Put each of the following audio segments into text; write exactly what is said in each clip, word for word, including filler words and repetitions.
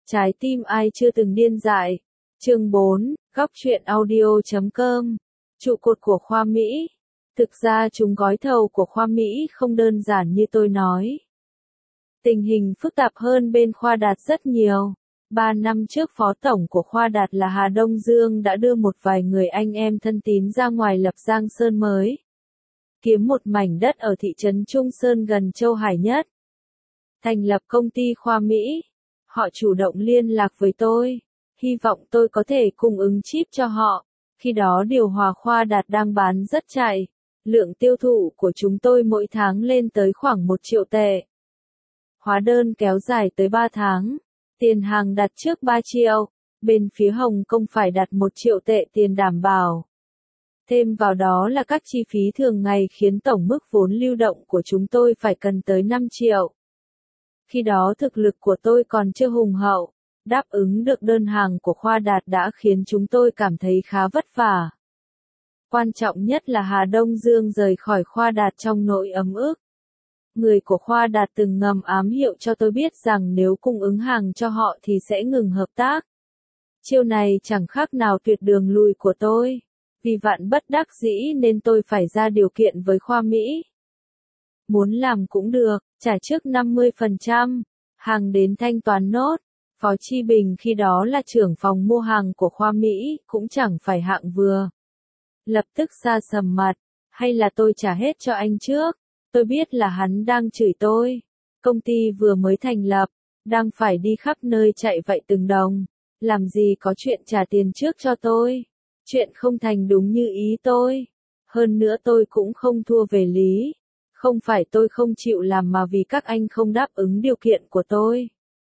Trái tim ai chưa từng điên dại. Chương bốn, góc truyện audio chấm com. Trụ cột của khoa Mỹ. Thực ra chúng gói thầu của khoa Mỹ không đơn giản như tôi nói. Tình hình phức tạp hơn bên khoa Đạt rất nhiều. Ba năm trước phó tổng của khoa Đạt là Hà Đông Dương đã đưa một vài người anh em thân tín ra ngoài lập Giang Sơn mới. Kiếm một mảnh đất ở thị trấn Trung Sơn gần Châu Hải Nhất. Thành lập công ty khoa Mỹ. Họ chủ động liên lạc với tôi, hy vọng tôi có thể cung ứng chip cho họ. Khi đó điều hòa khoa Đạt đang bán rất chạy, lượng tiêu thụ của chúng tôi mỗi tháng lên tới khoảng một triệu tệ. Hóa đơn kéo dài tới ba tháng, tiền hàng đặt trước ba triệu, bên phía Hồng Kông phải đặt một triệu tệ tiền đảm bảo. Thêm vào đó là các chi phí thường ngày khiến tổng mức vốn lưu động của chúng tôi phải cần tới năm triệu. Khi đó thực lực của tôi còn chưa hùng hậu, đáp ứng được đơn hàng của khoa Đạt đã khiến chúng tôi cảm thấy khá vất vả. Quan trọng nhất là Hà Đông Dương rời khỏi khoa Đạt trong nỗi ấm ức. Người của khoa Đạt từng ngầm ám hiệu cho tôi biết rằng nếu cung ứng hàng cho họ thì sẽ ngừng hợp tác. Chiêu này chẳng khác nào tuyệt đường lui của tôi. Vì vạn bất đắc dĩ nên tôi phải ra điều kiện với khoa Mỹ. Muốn làm cũng được, trả trước năm mươi phần trăm, hàng đến thanh toán nốt. Phó Chi Bình khi đó là trưởng phòng mua hàng của khoa Mỹ, cũng chẳng phải hạng vừa. Lập tức sa sầm mặt, hay là tôi trả hết cho anh trước. Tôi biết là hắn đang chửi tôi. Công ty vừa mới thành lập, đang phải đi khắp nơi chạy vậy từng đồng. Làm gì có chuyện trả tiền trước cho tôi. Chuyện không thành đúng như ý tôi. Hơn nữa tôi cũng không thua về lý. Không phải tôi không chịu làm mà vì các anh không đáp ứng điều kiện của tôi.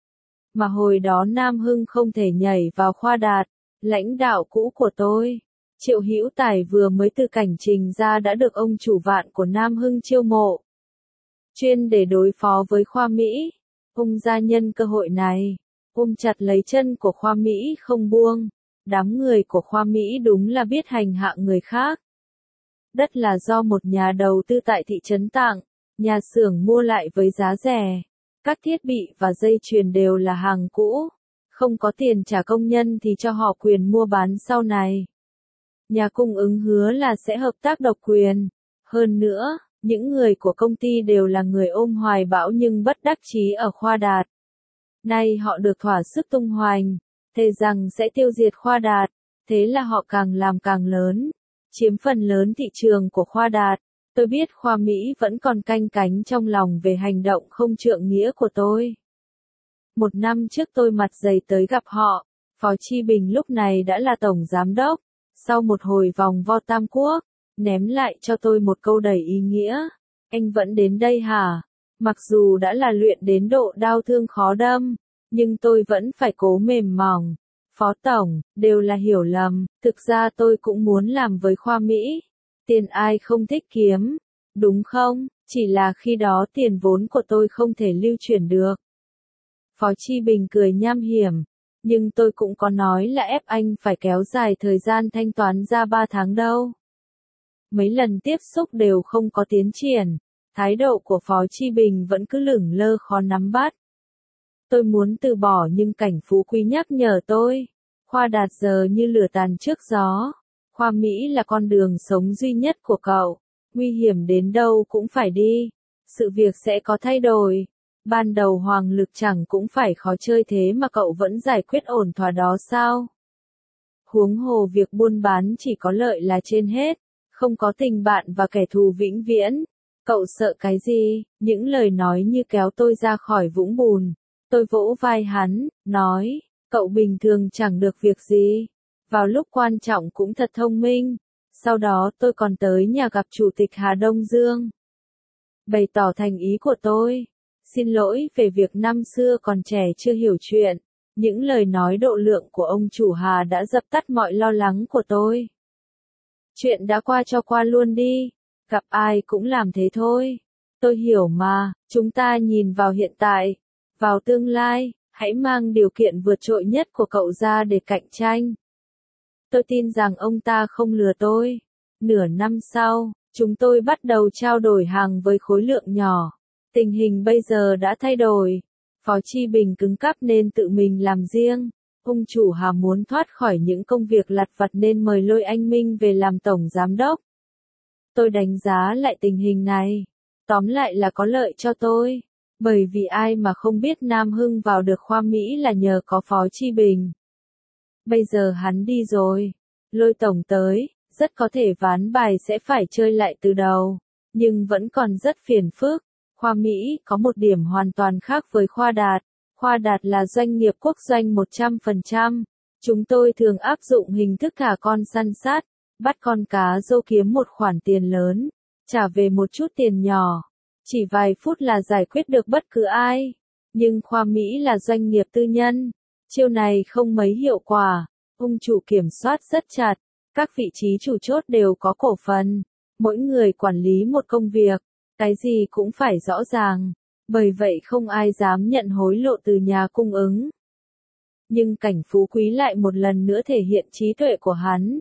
Mà hồi đó Nam Hưng không thể nhảy vào khoa Đạt, lãnh đạo cũ của tôi. Triệu Hữu Tài vừa mới từ cảnh trình ra đã được ông chủ vạn của Nam Hưng chiêu mộ. Chuyên để đối phó với khoa Mỹ. Ông gia nhân cơ hội này, ôm chặt lấy chân của khoa Mỹ không buông. Đám người của khoa Mỹ đúng là biết hành hạ người khác. Đất là do một nhà đầu tư tại thị trấn tặng, nhà xưởng mua lại với giá rẻ. Các thiết bị và dây chuyền đều là hàng cũ. Không có tiền trả công nhân thì cho họ quyền mua bán sau này. Nhà cung ứng hứa là sẽ hợp tác độc quyền. Hơn nữa, những người của công ty đều là người ôm hoài bão nhưng bất đắc chí ở khoa Đạt. Nay họ được thỏa sức tung hoành, thề rằng sẽ tiêu diệt khoa Đạt, thế là họ càng làm càng lớn, chiếm phần lớn thị trường của khoa Đạt. Tôi biết khoa Mỹ vẫn còn canh cánh trong lòng về hành động không trượng nghĩa của tôi. Một năm trước tôi mặt dày tới gặp họ, Phó Chi Bình lúc này đã là tổng giám đốc. Sau một hồi vòng vo Tam Quốc, ném lại cho tôi một câu đầy ý nghĩa. Anh vẫn đến đây hả? Mặc dù đã là luyện đến độ đau thương khó đâm, nhưng tôi vẫn phải cố mềm mỏng. Phó Tổng, đều là hiểu lầm, thực ra tôi cũng muốn làm với khoa Mỹ. Tiền ai không thích kiếm, đúng không? Chỉ là khi đó tiền vốn của tôi không thể lưu chuyển được. Phó Chi Bình cười nham hiểm, nhưng tôi cũng có nói là ép anh phải kéo dài thời gian thanh toán ra ba tháng đâu. Mấy lần tiếp xúc đều không có tiến triển, thái độ của Phó Chi Bình vẫn cứ lửng lơ khó nắm bắt. Tôi muốn từ bỏ nhưng Cảnh Phú Quý nhắc nhở tôi, khoa Đạt giờ như lửa tàn trước gió. Khoa Mỹ là con đường sống duy nhất của cậu, nguy hiểm đến đâu cũng phải đi, sự việc sẽ có thay đổi. Ban đầu Hoàng Lực chẳng cũng phải khó chơi thế mà cậu vẫn giải quyết ổn thỏa đó sao? Huống hồ việc buôn bán chỉ có lợi là trên hết, không có tình bạn và kẻ thù vĩnh viễn. Cậu sợ cái gì? Những lời nói như kéo tôi ra khỏi vũng bùn. Tôi vỗ vai hắn, nói, cậu bình thường chẳng được việc gì. Vào lúc quan trọng cũng thật thông minh. Sau đó tôi còn tới nhà gặp Chủ tịch Hà Đông Dương. Bày tỏ thành ý của tôi. Xin lỗi về việc năm xưa còn trẻ chưa hiểu chuyện. Những lời nói độ lượng của ông chủ Hà đã dập tắt mọi lo lắng của tôi. Chuyện đã qua cho qua luôn đi. Gặp ai cũng làm thế thôi. Tôi hiểu mà, chúng ta nhìn vào hiện tại, vào tương lai, hãy mang điều kiện vượt trội nhất của cậu ra để cạnh tranh. Tôi tin rằng ông ta không lừa tôi. Nửa năm sau, chúng tôi bắt đầu trao đổi hàng với khối lượng nhỏ. Tình hình bây giờ đã thay đổi. Phó Chi Bình cứng cáp nên tự mình làm riêng. Ông chủ Hà muốn thoát khỏi những công việc lặt vặt nên mời Lôi Anh Minh về làm tổng giám đốc. Tôi đánh giá lại tình hình này. Tóm lại là có lợi cho tôi. Bởi vì ai mà không biết Nam Hưng vào được khoa Mỹ là nhờ có Phó Chi Bình. Bây giờ hắn đi rồi. Lôi tổng tới, rất có thể ván bài sẽ phải chơi lại từ đầu. Nhưng vẫn còn rất phiền phức. Khoa Mỹ có một điểm hoàn toàn khác với Khoa Đạt. Khoa Đạt là doanh nghiệp quốc doanh một trăm phần trăm. Chúng tôi thường áp dụng hình thức thả con săn sát, bắt con cá rô kiếm một khoản tiền lớn, trả về một chút tiền nhỏ. Chỉ vài phút là giải quyết được bất cứ ai. Nhưng Khoa Mỹ là doanh nghiệp tư nhân. Chiêu này không mấy hiệu quả. Ông chủ kiểm soát rất chặt. Các vị trí chủ chốt đều có cổ phần. Mỗi người quản lý một công việc. Cái gì cũng phải rõ ràng. Bởi vậy không ai dám nhận hối lộ từ nhà cung ứng. Nhưng Cảnh Phú Quý lại một lần nữa thể hiện trí tuệ của hắn.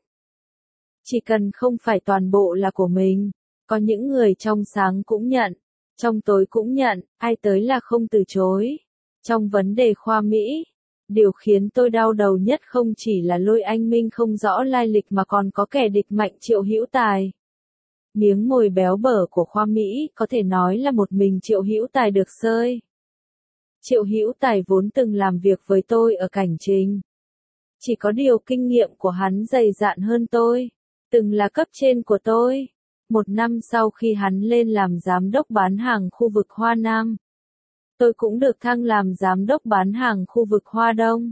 Chỉ cần không phải toàn bộ là của mình. Có những người trong sáng cũng nhận. Trong tối cũng nhận, ai tới là không từ chối. Trong vấn đề Khoa Mỹ, điều khiến tôi đau đầu nhất không chỉ là Lôi Anh Minh không rõ lai lịch mà còn có kẻ địch mạnh Triệu Hữu Tài. Miếng mồi béo bở của Khoa Mỹ có thể nói là một mình Triệu Hữu Tài được xơi. Triệu Hữu Tài vốn từng làm việc với tôi ở Cảnh Trình. Chỉ có điều kinh nghiệm của hắn dày dạn hơn tôi, từng là cấp trên của tôi. Một năm sau khi hắn lên làm giám đốc bán hàng khu vực Hoa Nam, tôi cũng được thăng làm giám đốc bán hàng khu vực Hoa Đông.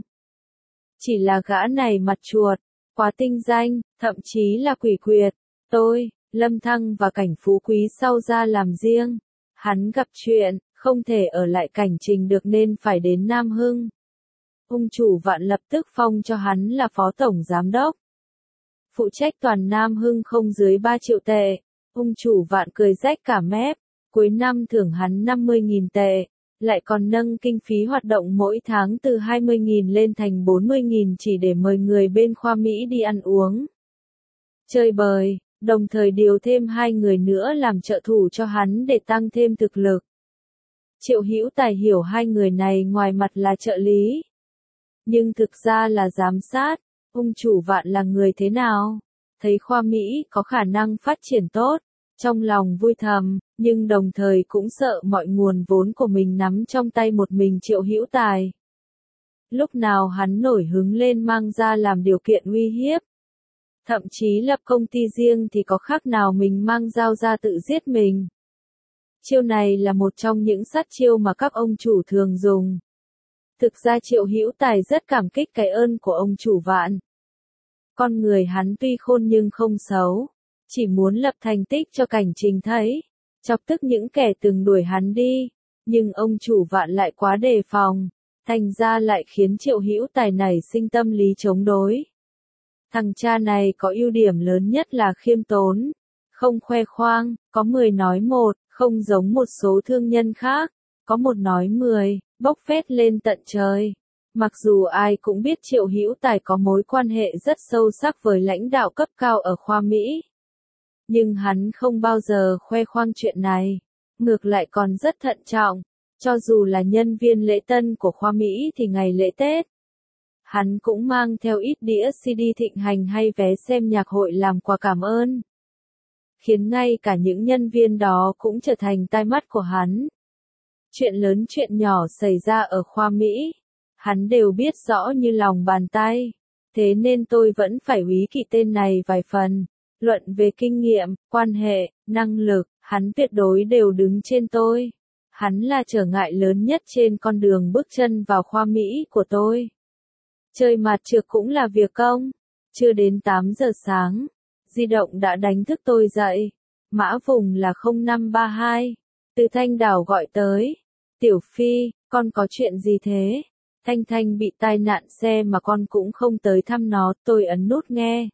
Chỉ là gã này mặt chuột, quá tinh danh, thậm chí là quỷ quyệt. Tôi, Lâm Thăng và Cảnh Phú Quý sau ra làm riêng. Hắn gặp chuyện, không thể ở lại Cảnh Trình được nên phải đến Nam Hưng. Ông chủ Vạn lập tức phong cho hắn là phó tổng giám đốc. Phụ trách toàn Nam Hưng không dưới ba triệu tệ. Ông chủ Vạn cười rách cả mép. Cuối năm thưởng hắn năm mươi nghìn tệ. Lại còn nâng kinh phí hoạt động mỗi tháng từ hai mươi nghìn lên thành bốn mươi nghìn chỉ để mời người bên Khoa Mỹ đi ăn uống. Chơi bời, đồng thời điều thêm hai người nữa làm trợ thủ cho hắn để tăng thêm thực lực. Triệu Hữu Tài hiểu hai người này ngoài mặt là trợ lý, nhưng thực ra là giám sát. Ông chủ Vạn là người thế nào? Thấy Khoa Mỹ có khả năng phát triển tốt, trong lòng vui thầm, nhưng đồng thời cũng sợ mọi nguồn vốn của mình nắm trong tay một mình Triệu Hữu Tài. Lúc nào hắn nổi hứng lên mang ra làm điều kiện uy hiếp. Thậm chí lập công ty riêng thì có khác nào mình mang dao ra tự giết mình. Chiêu này là một trong những sát chiêu mà các ông chủ thường dùng. Thực ra Triệu Hữu Tài rất cảm kích cái ơn của ông chủ Vạn. Con người hắn tuy khôn nhưng không xấu, chỉ muốn lập thành tích cho Cảnh Trình thấy, chọc tức những kẻ từng đuổi hắn đi, nhưng ông chủ Vạn lại quá đề phòng, thành ra lại khiến Triệu Hữu Tài nảy sinh tâm lý chống đối. Thằng cha này có ưu điểm lớn nhất là khiêm tốn, không khoe khoang, có mười nói một, không giống một số thương nhân khác, có một nói mười, bốc phét lên tận trời. Mặc dù ai cũng biết Triệu Hữu Tài có mối quan hệ rất sâu sắc với lãnh đạo cấp cao ở Khoa Mỹ, nhưng hắn không bao giờ khoe khoang chuyện này, ngược lại còn rất thận trọng. Cho dù là nhân viên lễ tân của Khoa Mỹ thì ngày lễ Tết, hắn cũng mang theo ít đĩa xê đê thịnh hành hay vé xem nhạc hội làm quà cảm ơn, khiến ngay cả những nhân viên đó cũng trở thành tai mắt của hắn. Chuyện lớn chuyện nhỏ xảy ra ở Khoa Mỹ, hắn đều biết rõ như lòng bàn tay, thế nên tôi vẫn phải úy kỵ tên này vài phần. Luận về kinh nghiệm, quan hệ, năng lực, hắn tuyệt đối đều đứng trên tôi. Hắn là trở ngại lớn nhất trên con đường bước chân vào Khoa Mỹ của tôi. Chơi mặt trược cũng là việc công. Chưa đến tám giờ sáng, di động đã đánh thức tôi dậy. Mã vùng là không năm ba hai. Từ Thanh Đảo gọi tới. Tiểu Phi, con có chuyện gì thế? Thanh Thanh bị tai nạn xe mà con cũng không tới thăm nó. Tôi ấn nút nghe.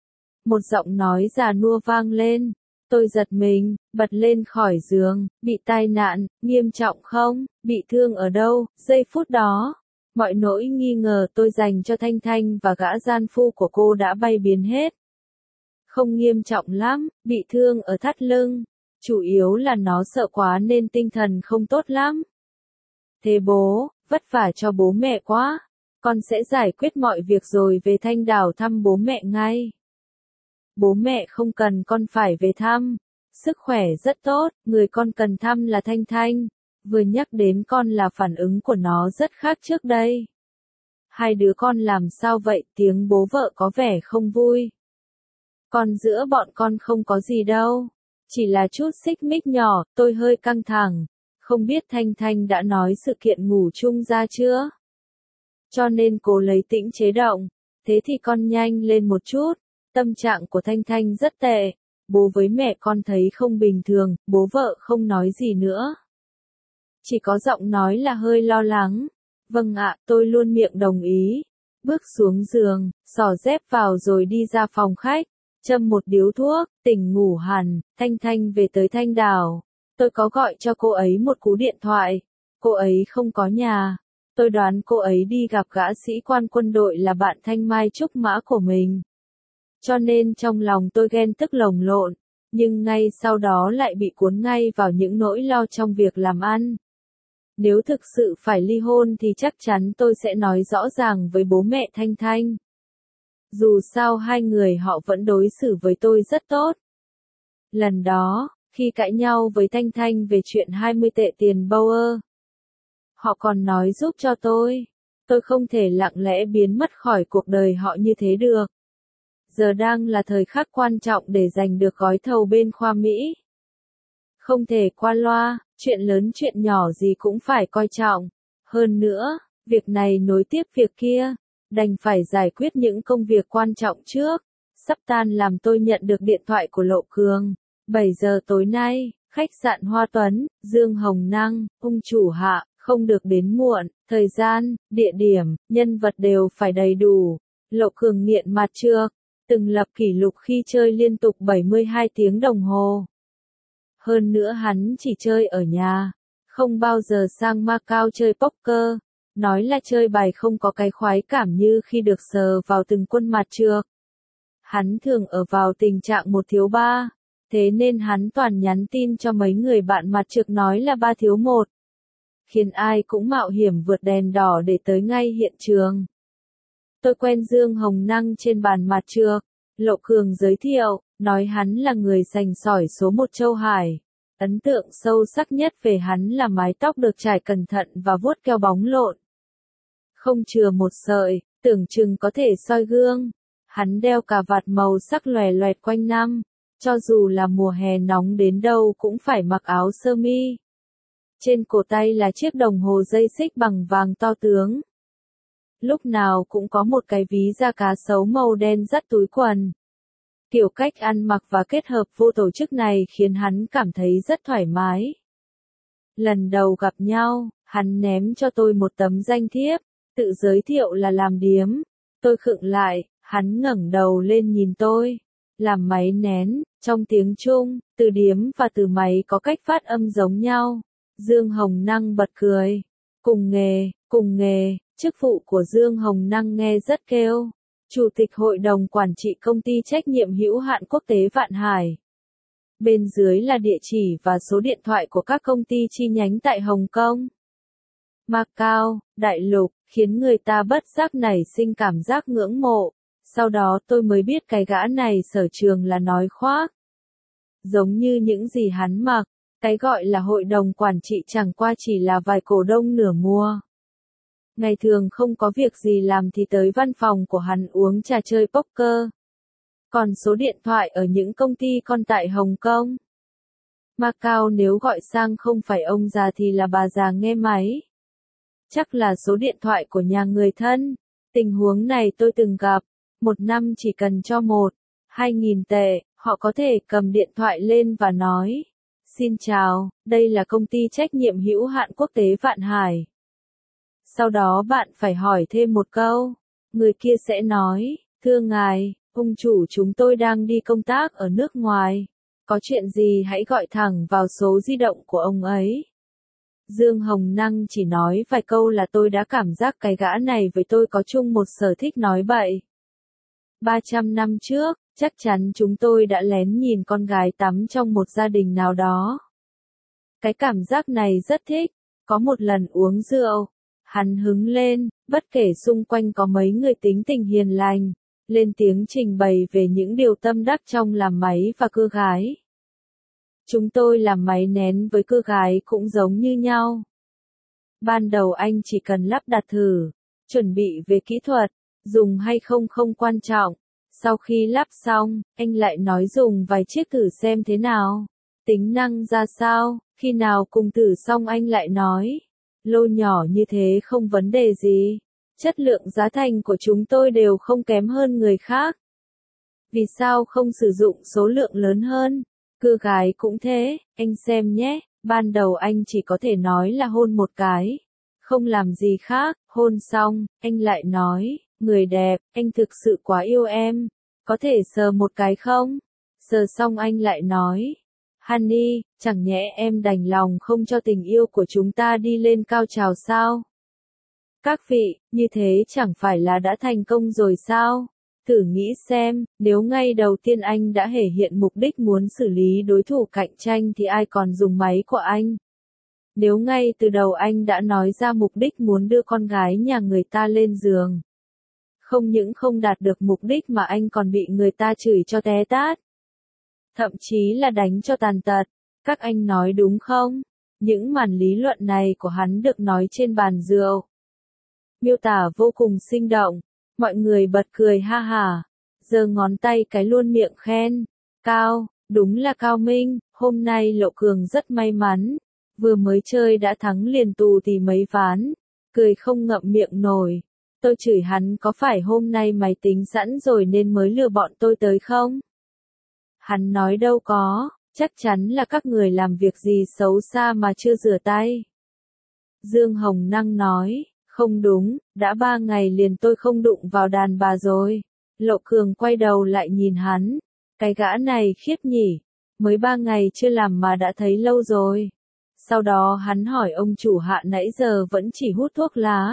Một giọng nói già nua vang lên. Tôi giật mình, bật lên khỏi giường. Bị tai nạn, nghiêm trọng không? Bị thương ở đâu? Giây phút đó, mọi nỗi nghi ngờ tôi dành cho Thanh Thanh và gã gian phu của cô đã bay biến hết. Không nghiêm trọng lắm, bị thương ở thắt lưng. Chủ yếu là nó sợ quá nên tinh thần không tốt lắm. Thế bố, vất vả cho bố mẹ quá. Con sẽ giải quyết mọi việc rồi về Thanh Đảo thăm bố mẹ ngay. Bố mẹ không cần con phải về thăm. Sức khỏe rất tốt, người con cần thăm là Thanh Thanh. Vừa nhắc đến con là phản ứng của nó rất khác trước đây. Hai đứa con làm sao vậy? Tiếng bố vợ có vẻ không vui. Con giữa bọn con không có gì đâu. Chỉ là chút xích mích nhỏ, tôi hơi căng thẳng. Không biết Thanh Thanh đã nói sự kiện ngủ chung ra chưa? Cho nên cô lấy tĩnh chế động. Thế thì con nhanh lên một chút. Tâm trạng của Thanh Thanh rất tệ. Bố với mẹ con thấy không bình thường, bố vợ không nói gì nữa. Chỉ có giọng nói là hơi lo lắng. Vâng ạ, tôi luôn miệng đồng ý. Bước xuống giường, xỏ dép vào rồi đi ra phòng khách. Châm một điếu thuốc, tỉnh ngủ hẳn, Thanh Thanh về tới Thanh Đảo. Tôi có gọi cho cô ấy một cú điện thoại. Cô ấy không có nhà. Tôi đoán cô ấy đi gặp gã sĩ quan quân đội là bạn Thanh Mai Trúc Mã của mình. Cho nên trong lòng tôi ghen tức lồng lộn, nhưng ngay sau đó lại bị cuốn ngay vào những nỗi lo trong việc làm ăn. Nếu thực sự phải ly hôn thì chắc chắn tôi sẽ nói rõ ràng với bố mẹ Thanh Thanh. Dù sao hai người họ vẫn đối xử với tôi rất tốt. Lần đó, khi cãi nhau với Thanh Thanh về chuyện hai mươi tệ tiền Bauer, họ còn nói giúp cho tôi. Tôi không thể lặng lẽ biến mất khỏi cuộc đời họ như thế được. Giờ đang là thời khắc quan trọng để giành được gói thầu bên khoa Mỹ. Không thể qua loa, chuyện lớn chuyện nhỏ gì cũng phải coi trọng. Hơn nữa, việc này nối tiếp việc kia, đành phải giải quyết những công việc quan trọng trước. Sắp tan làm tôi nhận được điện thoại của Lộ Cường. bảy giờ tối nay, khách sạn Hoa Tuấn, Dương Hồng Năng, ông chủ hạ, không được đến muộn, thời gian, địa điểm, nhân vật đều phải đầy đủ. Lộ Cường nghiện mặt trược, từng lập kỷ lục khi chơi liên tục bảy mươi hai tiếng đồng hồ. Hơn nữa hắn chỉ chơi ở nhà, không bao giờ sang Macau chơi poker. Nói là chơi bài không có cái khoái cảm như khi được sờ vào từng quân mặt trược. Hắn thường ở vào tình trạng một thiếu ba, thế nên hắn toàn nhắn tin cho mấy người bạn mặt trược nói là ba thiếu một. Khiến ai cũng mạo hiểm vượt đèn đỏ để tới ngay hiện trường. Tôi quen Dương Hồng Năng trên bàn mặt trược. Lộ Cường giới thiệu, nói hắn là người sành sỏi số một Châu Hải. Ấn tượng sâu sắc nhất về hắn là mái tóc được trải cẩn thận và vuốt keo bóng lộn. Không chừa một sợi, tưởng chừng có thể soi gương. Hắn đeo cà vạt màu sắc lòe loẹt quanh năm. Cho dù là mùa hè nóng đến đâu cũng phải mặc áo sơ mi. Trên cổ tay là chiếc đồng hồ dây xích bằng vàng to tướng. Lúc nào cũng có một cái ví da cá sấu màu đen dắt túi quần. Kiểu cách ăn mặc và kết hợp vô tổ chức này khiến hắn cảm thấy rất thoải mái. Lần đầu gặp nhau, hắn ném cho tôi một tấm danh thiếp, tự giới thiệu là làm điếm. Tôi khựng lại, hắn ngẩng đầu lên nhìn tôi. Làm máy nén, trong tiếng Trung, từ điếm và từ máy có cách phát âm giống nhau. Dương Hồng Năng bật cười. Cùng nghề, cùng nghề, chức vụ của Dương Hồng Năng nghe rất kêu. Chủ tịch Hội đồng Quản trị Công ty Trách nhiệm hữu hạn Quốc tế Vạn Hải. Bên dưới là địa chỉ và số điện thoại của các công ty chi nhánh tại Hồng Kông, Macau, Đại Lục, khiến người ta bất giác nảy sinh cảm giác ngưỡng mộ. Sau đó tôi mới biết cái gã này sở trường là nói khoác. Giống như những gì hắn mặc, cái gọi là hội đồng quản trị chẳng qua chỉ là vài cổ đông nửa mua. Ngày thường không có việc gì làm thì tới văn phòng của hắn uống trà chơi poker. Còn số điện thoại ở những công ty con tại Hồng Kông, Macau nếu gọi sang không phải ông già thì là bà già nghe máy. Chắc là số điện thoại của nhà người thân. Tình huống này tôi từng gặp. Một năm chỉ cần cho một, hai nghìn tệ, họ có thể cầm điện thoại lên và nói. Xin chào, đây là công ty trách nhiệm hữu hạn Quốc tế Vạn Hải. Sau đó bạn phải hỏi thêm một câu. Người kia sẽ nói, thưa ngài, ông chủ chúng tôi đang đi công tác ở nước ngoài. Có chuyện gì hãy gọi thẳng vào số di động của ông ấy. Dương Hồng Năng chỉ nói vài câu là tôi đã cảm giác cái gã này với tôi có chung một sở thích nói bậy. ba trăm năm trước, chắc chắn chúng tôi đã lén nhìn con gái tắm trong một gia đình nào đó. Cái cảm giác này rất thích. Có một lần uống rượu, hắn hứng lên, bất kể xung quanh có mấy người tính tình hiền lành, lên tiếng trình bày về những điều tâm đắc trong làm máy và cưa gái. Chúng tôi làm máy nén với cưa gái cũng giống như nhau. Ban đầu anh chỉ cần lắp đặt thử, chuẩn bị về kỹ thuật, dùng hay không không quan trọng. Sau khi lắp xong, anh lại nói dùng vài chiếc thử xem thế nào, tính năng ra sao, khi nào cùng thử xong anh lại nói, lô nhỏ như thế không vấn đề gì, chất lượng giá thành của chúng tôi đều không kém hơn người khác. Vì sao không sử dụng số lượng lớn hơn? Cưa gái cũng thế, anh xem nhé, ban đầu anh chỉ có thể nói là hôn một cái, không làm gì khác, hôn xong, anh lại nói, người đẹp, anh thực sự quá yêu em, có thể sờ một cái không? Sờ xong anh lại nói, Honey, chẳng nhẽ em đành lòng không cho tình yêu của chúng ta đi lên cao trào sao? Các vị, như thế chẳng phải là đã thành công rồi sao? Thử nghĩ xem, nếu ngay đầu tiên anh đã thể hiện mục đích muốn xử lý đối thủ cạnh tranh thì ai còn dùng máy của anh? Nếu ngay từ đầu anh đã nói ra mục đích muốn đưa con gái nhà người ta lên giường, không những không đạt được mục đích mà anh còn bị người ta chửi cho té tát, thậm chí là đánh cho tàn tật. Các anh nói đúng không? Những màn lý luận này của hắn được nói trên bàn rượu. Miêu tả vô cùng sinh động, mọi người bật cười ha hả, giơ ngón tay cái luôn miệng khen, Cao, đúng là cao minh, hôm nay Lộ Cường rất may mắn, vừa mới chơi đã thắng liền tù thì mấy ván, cười không ngậm miệng nổi. Tôi chửi hắn có phải hôm nay mày tính sẵn rồi nên mới lừa bọn tôi tới không? Hắn nói đâu có, chắc chắn là các người làm việc gì xấu xa mà chưa rửa tay. Dương Hồng Năng nói, không đúng, đã ba ngày liền tôi không đụng vào đàn bà rồi. Lộ Cường quay đầu lại nhìn hắn, cái gã này khiếp nhỉ, mới ba ngày chưa làm mà đã thấy lâu rồi. Sau đó hắn hỏi ông chủ Hạ nãy giờ vẫn chỉ hút thuốc lá.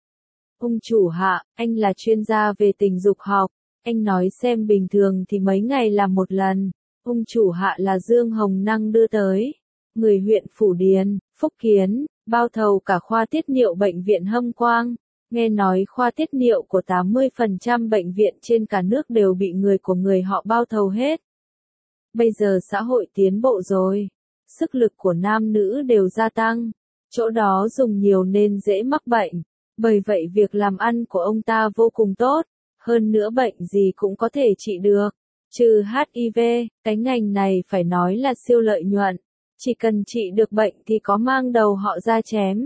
Ông chủ Hạ, anh là chuyên gia về tình dục học, anh nói xem bình thường thì mấy ngày làm một lần. Ông chủ Hạ là Dương Hồng Năng đưa tới, người huyện Phủ Điền, Phúc Kiến, bao thầu cả khoa tiết niệu bệnh viện Hâm Quang. Nghe nói khoa tiết niệu của tám mươi phần trăm bệnh viện trên cả nước đều bị người của người họ bao thầu hết. Bây giờ xã hội tiến bộ rồi, sức lực của nam nữ đều gia tăng, chỗ đó dùng nhiều nên dễ mắc bệnh. Bởi vậy việc làm ăn của ông ta vô cùng tốt, hơn nữa bệnh gì cũng có thể trị được, trừ hát i vê, cái ngành này phải nói là siêu lợi nhuận, chỉ cần trị được bệnh thì có mang đầu họ ra chém.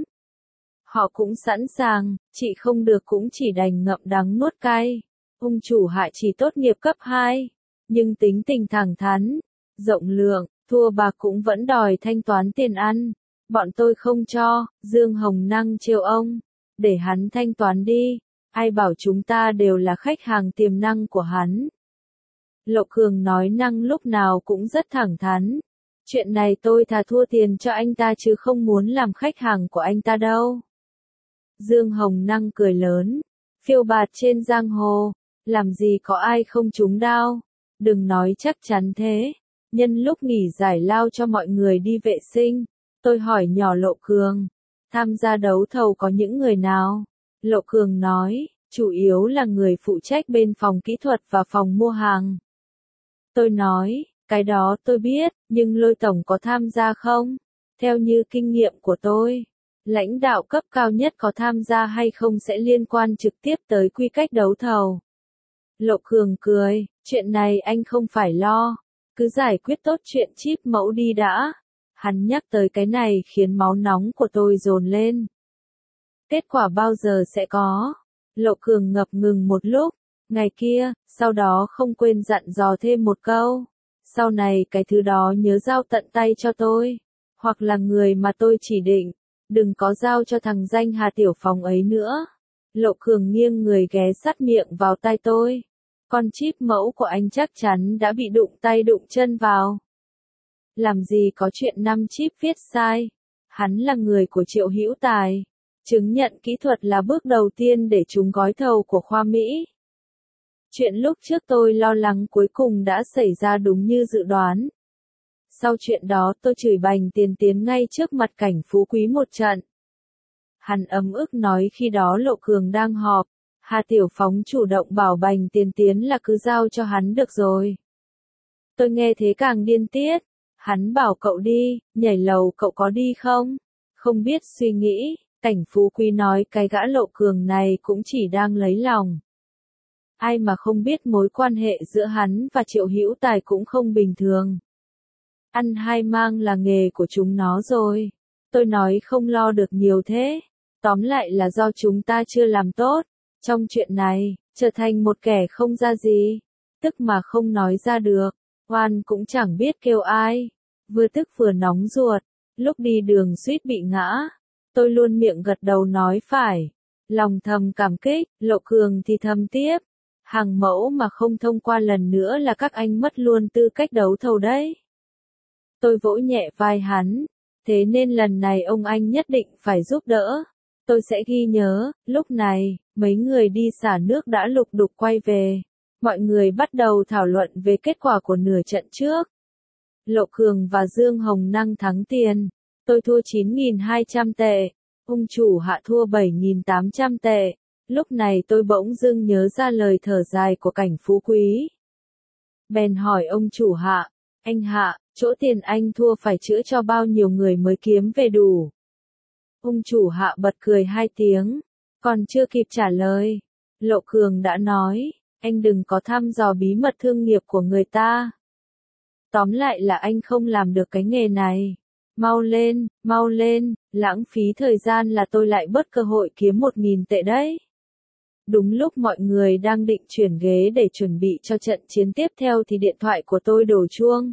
Họ cũng sẵn sàng, trị không được cũng chỉ đành ngậm đắng nuốt cay. Ông chủ Hạ chỉ tốt nghiệp cấp hai, nhưng tính tình thẳng thắn, rộng lượng, thua bạc cũng vẫn đòi thanh toán tiền ăn. Bọn tôi không cho, Dương Hồng Năng trêu ông, để hắn thanh toán đi, ai bảo chúng ta đều là khách hàng tiềm năng của hắn. Lộ Cường nói năng lúc nào cũng rất thẳng thắn. Chuyện này tôi thà thua tiền cho anh ta chứ không muốn làm khách hàng của anh ta đâu. Dương Hồng Năng cười lớn, phiêu bạt trên giang hồ, làm gì có ai không trúng đao, đừng nói chắc chắn thế. Nhân lúc nghỉ giải lao cho mọi người đi vệ sinh, tôi hỏi nhỏ Lộ Cường, tham gia đấu thầu có những người nào? Lộ Cường nói, chủ yếu là người phụ trách bên phòng kỹ thuật và phòng mua hàng. Tôi nói, cái đó tôi biết, nhưng Lôi tổng có tham gia không? Theo như kinh nghiệm của tôi, lãnh đạo cấp cao nhất có tham gia hay không sẽ liên quan trực tiếp tới quy cách đấu thầu. Lộ Cường cười, chuyện này anh không phải lo, cứ giải quyết tốt chuyện chip mẫu đi đã. Hắn nhắc tới cái này khiến máu nóng của tôi dồn lên. Kết quả bao giờ sẽ có? Lộ Cường ngập ngừng một lúc, ngày kia, sau đó không quên dặn dò thêm một câu. Sau này cái thứ đó nhớ giao tận tay cho tôi, hoặc là người mà tôi chỉ định, đừng có giao cho thằng danh Hà Tiểu Phong ấy nữa. Lộ Cường nghiêng người ghé sát miệng vào tai tôi. Con chip mẫu của anh chắc chắn đã bị đụng tay đụng chân vào. Làm gì có chuyện năm chip viết sai. Hắn là người của Triệu Hữu Tài. Chứng nhận kỹ thuật là bước đầu tiên để trúng gói thầu của khoa Mỹ. Chuyện lúc trước tôi lo lắng cuối cùng đã xảy ra đúng như dự đoán. Sau chuyện đó tôi chửi bành Tiền Tiến ngay trước mặt cảnh Phú Quý một trận. Hắn ấm ức nói khi đó Lộ Cường đang họp, Hà Tiểu Phóng chủ động bảo Bành Tiền tiến là cứ giao cho hắn được rồi. Tôi nghe thế càng điên tiết, hắn bảo cậu đi, nhảy lầu cậu có đi không? Không biết suy nghĩ, Cảnh Phú Quý nói cái gã Lộ Cường này cũng chỉ đang lấy lòng. Ai mà không biết mối quan hệ giữa hắn và Triệu Hữu Tài cũng không bình thường. Ăn hai mang là nghề của chúng nó rồi. Tôi nói không lo được nhiều thế. Tóm lại là do chúng ta chưa làm tốt. Trong chuyện này, trở thành một kẻ không ra gì. Tức mà không nói ra được. Oan cũng chẳng biết kêu ai. Vừa tức vừa nóng ruột. Lúc đi đường suýt bị ngã. Tôi luôn miệng gật đầu nói phải. Lòng thầm cảm kích, Lộ Cường thì thầm tiếp. Hàng mẫu mà không thông qua lần nữa là các anh mất luôn tư cách đấu thầu đấy. Tôi vỗ nhẹ vai hắn. Thế nên lần này ông anh nhất định phải giúp đỡ. Tôi sẽ ghi nhớ. Lúc này, mấy người đi xả nước đã lục đục quay về. Mọi người bắt đầu thảo luận về kết quả của nửa trận trước. Lộ Cường và Dương Hồng Năng thắng tiền. Tôi thua chín nghìn hai trăm tệ. Ông chủ Hạ thua bảy nghìn tám trăm tệ. Lúc này tôi bỗng dưng nhớ ra lời thở dài của Cảnh Phú Quý. Bèn hỏi ông chủ Hạ, anh Hạ, chỗ tiền anh thua phải chữa cho bao nhiêu người mới kiếm về đủ? Ông chủ Hạ bật cười hai tiếng, còn chưa kịp trả lời. Lộ Cường đã nói, anh đừng có thăm dò bí mật thương nghiệp của người ta. Tóm lại là anh không làm được cái nghề này. Mau lên, mau lên, lãng phí thời gian là tôi lại bớt cơ hội kiếm một nghìn tệ đấy. Đúng lúc mọi người đang định chuyển ghế để chuẩn bị cho trận chiến tiếp theo thì điện thoại của tôi đổ chuông.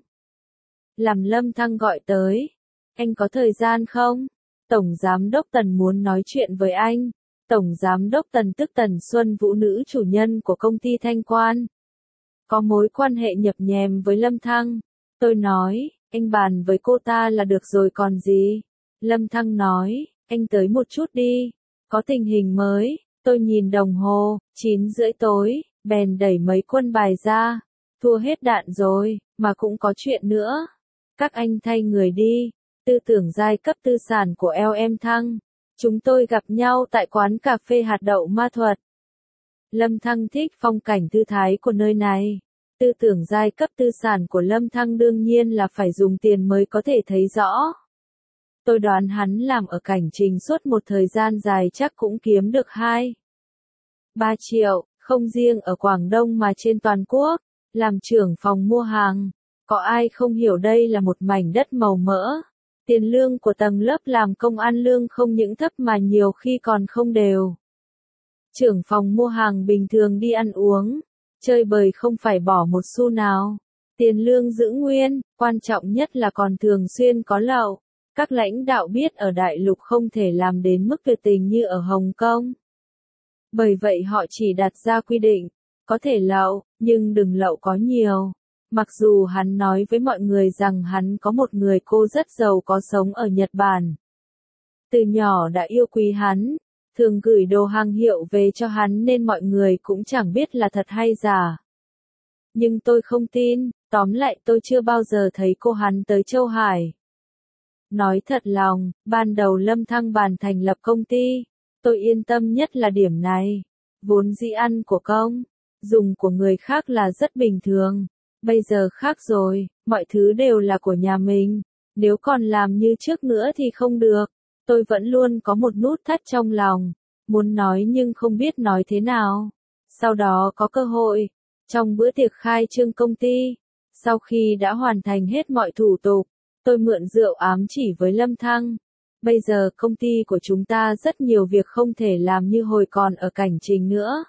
Làm Lâm Thăng gọi tới. Anh có thời gian không? Tổng Giám đốc Tần muốn nói chuyện với anh. Tổng Giám đốc Tần tức Tần Xuân Vũ, nữ chủ nhân của công ty Thanh Quan. Có mối quan hệ nhập nhèm với Lâm Thăng. Tôi nói, anh bàn với cô ta là được rồi còn gì. Lâm Thăng nói, anh tới một chút đi. Có tình hình mới. Tôi nhìn đồng hồ, chín rưỡi tối, bèn đẩy mấy quân bài ra. Thua hết đạn rồi, mà cũng có chuyện nữa. Các anh thay người đi. Tư tưởng giai cấp tư sản của eo em Thăng. Chúng tôi gặp nhau tại quán cà phê hạt đậu Ma Thuật. Lâm Thăng thích phong cảnh thư thái của nơi này. Tư tưởng giai cấp tư sản của Lâm Thăng đương nhiên là phải dùng tiền mới có thể thấy rõ. Tôi đoán hắn làm ở cảnh trình suốt một thời gian dài chắc cũng kiếm được hai ba triệu, không riêng ở Quảng Đông mà trên toàn quốc. Làm trưởng phòng mua hàng, có ai không hiểu đây là một mảnh đất màu mỡ. Tiền lương của tầng lớp làm công ăn lương không những thấp mà nhiều khi còn không đều. Trưởng phòng mua hàng bình thường đi ăn uống, chơi bời không phải bỏ một xu nào. Tiền lương giữ nguyên, quan trọng nhất là còn thường xuyên có lậu. Các lãnh đạo biết ở Đại Lục không thể làm đến mức tuyệt tình như ở Hồng Kông. Bởi vậy họ chỉ đặt ra quy định, có thể lậu, nhưng đừng lậu có nhiều. Mặc dù hắn nói với mọi người rằng hắn có một người cô rất giàu có sống ở Nhật Bản. Từ nhỏ đã yêu quý hắn, thường gửi đồ hàng hiệu về cho hắn nên mọi người cũng chẳng biết là thật hay giả. Nhưng tôi không tin, tóm lại tôi chưa bao giờ thấy cô hắn tới Châu Hải. Nói thật lòng, ban đầu Lâm Thăng bàn thành lập công ty, tôi yên tâm nhất là điểm này. Vốn dĩ ăn của công, dùng của người khác là rất bình thường. Bây giờ khác rồi, mọi thứ đều là của nhà mình. Nếu còn làm như trước nữa thì không được. Tôi vẫn luôn có một nút thắt trong lòng. Muốn nói nhưng không biết nói thế nào. Sau đó có cơ hội. Trong bữa tiệc khai trương công ty, sau khi đã hoàn thành hết mọi thủ tục, tôi mượn rượu ám chỉ với Lâm Thăng. Bây giờ công ty của chúng ta rất nhiều việc không thể làm như hồi còn ở cảnh trình nữa.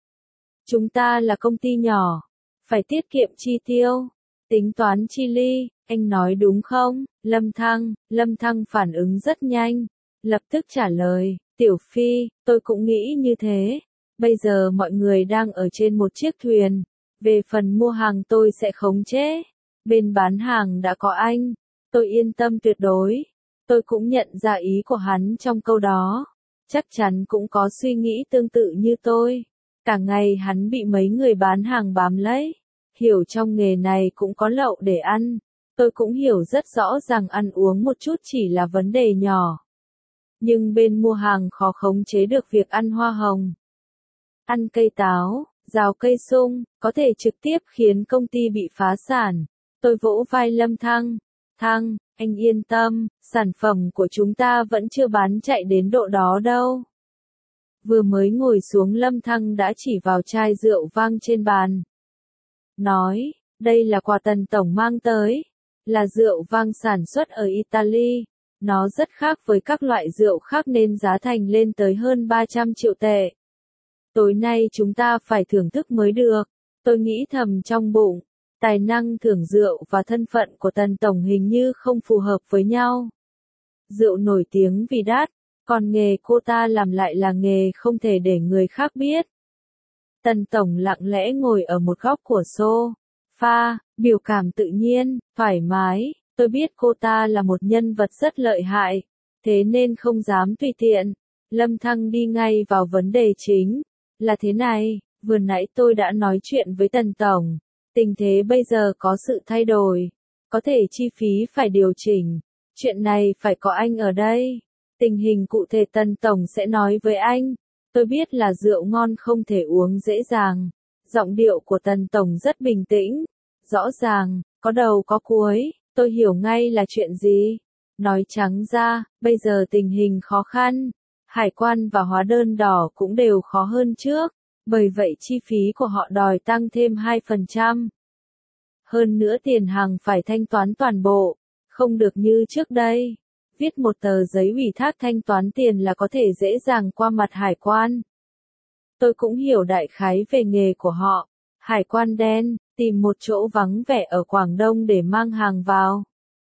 Chúng ta là công ty nhỏ, phải tiết kiệm chi tiêu, tính toán chi ly, anh nói đúng không? Lâm Thăng, Lâm Thăng phản ứng rất nhanh, lập tức trả lời, Tiểu Phi, tôi cũng nghĩ như thế. Bây giờ mọi người đang ở trên một chiếc thuyền, về phần mua hàng tôi sẽ khống chế. Bên bán hàng đã có anh, tôi yên tâm tuyệt đối. Tôi cũng nhận ra ý của hắn trong câu đó. Chắc chắn cũng có suy nghĩ tương tự như tôi. Cả ngày hắn bị mấy người bán hàng bám lấy. Hiểu trong nghề này cũng có lậu để ăn. Tôi cũng hiểu rất rõ rằng ăn uống một chút chỉ là vấn đề nhỏ. nhưng bên mua hàng khó khống chế được việc ăn hoa hồng. Ăn cây táo, rào cây sung, có thể trực tiếp khiến công ty bị phá sản. Tôi vỗ vai Lâm Thăng. Thăng, anh yên tâm, sản phẩm của chúng ta vẫn chưa bán chạy đến độ đó đâu. Vừa mới ngồi xuống Lâm Thăng đã chỉ vào chai rượu vang trên bàn. Nói, đây là quà Tần Tổng mang tới. Là rượu vang sản xuất ở Italy. Nó rất khác với các loại rượu khác nên giá thành lên tới hơn ba trăm triệu tệ. Tối nay chúng ta phải thưởng thức mới được. Tôi nghĩ thầm trong bụng. Tài năng thưởng rượu và thân phận của Tần Tổng hình như không phù hợp với nhau. Rượu nổi tiếng vì đắt, còn nghề cô ta làm lại là nghề không thể để người khác biết. Tần Tổng lặng lẽ ngồi ở một góc của sofa, biểu cảm tự nhiên, thoải mái. Tôi biết cô ta là một nhân vật rất lợi hại, thế nên không dám tùy tiện. Lâm Thăng đi ngay vào vấn đề chính. Là thế này, vừa nãy tôi đã nói chuyện với Tần Tổng. Tình thế bây giờ có sự thay đổi. Có thể chi phí phải điều chỉnh. Chuyện này phải có anh ở đây. Tình hình cụ thể Tần Tổng sẽ nói với anh. Tôi biết là rượu ngon không thể uống dễ dàng. Giọng điệu của Tần Tổng rất bình tĩnh. Rõ ràng, có đầu có cuối. Tôi hiểu ngay là chuyện gì. Nói trắng ra, bây giờ tình hình khó khăn. Hải quan và hóa đơn đỏ cũng đều khó hơn trước. Bởi vậy chi phí của họ đòi tăng thêm hai phần trăm. Hơn nữa tiền hàng phải thanh toán toàn bộ. Không được như trước đây. Viết một tờ giấy ủy thác thanh toán tiền là có thể dễ dàng qua mặt hải quan. Tôi cũng hiểu đại khái về nghề của họ. Hải quan đen, tìm một chỗ vắng vẻ ở Quảng Đông để mang hàng vào.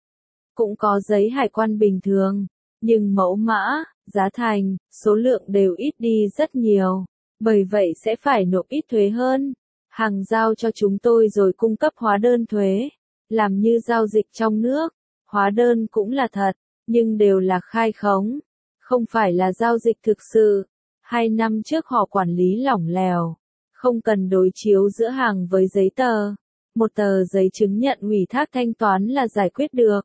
Cũng có giấy hải quan bình thường, nhưng mẫu mã, giá thành, số lượng đều ít đi rất nhiều. Bởi vậy sẽ phải nộp ít thuế hơn. Hàng giao cho chúng tôi rồi cung cấp hóa đơn thuế. Làm như giao dịch trong nước. Hóa đơn cũng là thật, nhưng đều là khai khống. Không phải là giao dịch thực sự. Hai năm trước họ quản lý lỏng lẻo. Không cần đối chiếu giữa hàng với giấy tờ. Một tờ giấy chứng nhận ủy thác thanh toán là giải quyết được.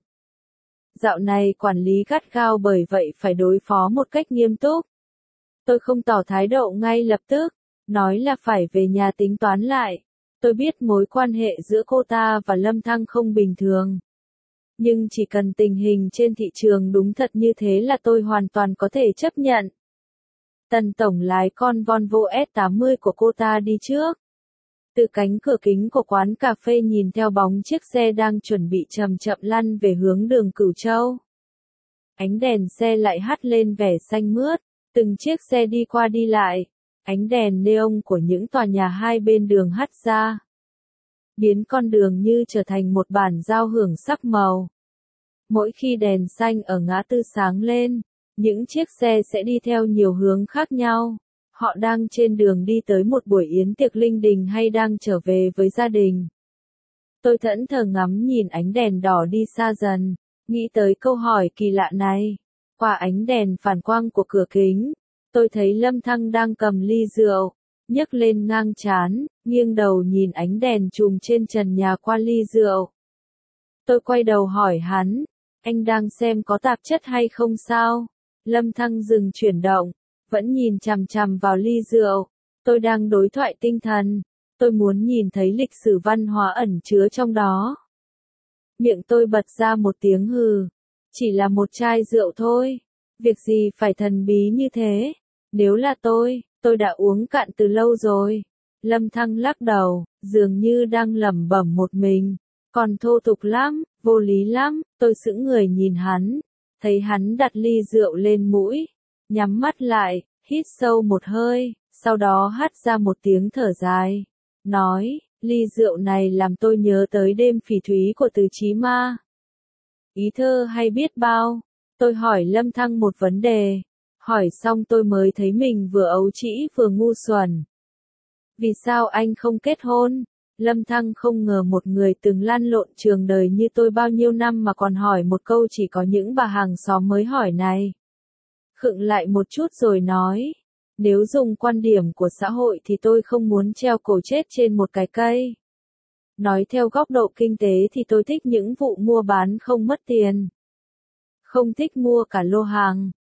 Dạo này quản lý gắt gao bởi vậy phải đối phó một cách nghiêm túc. Tôi không tỏ thái độ ngay lập tức, nói là phải về nhà tính toán lại. Tôi biết mối quan hệ giữa cô ta và Lâm Thăng không bình thường. Nhưng chỉ cần tình hình trên thị trường đúng thật như thế là tôi hoàn toàn có thể chấp nhận. Tần Tổng lái con Volvo S tám mươi của cô ta đi trước. Từ cánh cửa kính của quán cà phê nhìn theo bóng chiếc xe đang chuẩn bị chậm chậm lăn về hướng đường Cửu Châu. Ánh đèn xe lại hắt lên vẻ xanh mướt, từng chiếc xe đi qua đi lại. Ánh đèn neon của những tòa nhà hai bên đường hắt ra, biến con đường như trở thành một bản giao hưởng sắc màu. Mỗi khi đèn xanh ở ngã tư sáng lên, những chiếc xe sẽ đi theo nhiều hướng khác nhau. Họ đang trên đường đi tới một buổi yến tiệc linh đình hay đang trở về với gia đình. Tôi thẫn thờ ngắm nhìn ánh đèn đỏ đi xa dần, nghĩ tới câu hỏi kỳ lạ này. Qua ánh đèn phản quang của cửa kính, tôi thấy Lâm Thăng đang cầm ly rượu, nhấc lên ngang trán, nghiêng đầu nhìn ánh đèn chùm trên trần nhà qua ly rượu. Tôi quay đầu hỏi hắn, anh đang xem có tạp chất hay không sao? Lâm Thăng dừng chuyển động, vẫn nhìn chằm chằm vào ly rượu. Tôi đang đối thoại tinh thần, tôi muốn nhìn thấy lịch sử văn hóa ẩn chứa trong đó. Miệng tôi bật ra một tiếng hừ, chỉ là một chai rượu thôi, việc gì phải thần bí như thế? Nếu là tôi, tôi đã uống cạn từ lâu rồi. Lâm Thăng lắc đầu, dường như đang lẩm bẩm một mình, còn thô tục lắm, vô lý lắm. Tôi sững người nhìn hắn, thấy hắn đặt ly rượu lên mũi, nhắm mắt lại, hít sâu một hơi, sau đó hắt ra một tiếng thở dài, nói, ly rượu này làm tôi nhớ tới đêm phỉ thúy của Từ Chí Ma. Ý thơ hay biết bao. Tôi hỏi Lâm Thăng một vấn đề, hỏi xong tôi mới thấy mình vừa ấu trĩ vừa ngu xuẩn. Vì sao anh không kết hôn? Lâm Thăng không ngờ một người từng lăn lộn trường đời như tôi bao nhiêu năm mà còn hỏi một câu chỉ có những bà hàng xóm mới hỏi này. Khựng lại một chút rồi nói, nếu dùng quan điểm của xã hội thì tôi không muốn treo cổ chết trên một cái cây. Nói theo góc độ kinh tế thì tôi thích những vụ mua bán không mất tiền. Không thích mua cả lô hàng.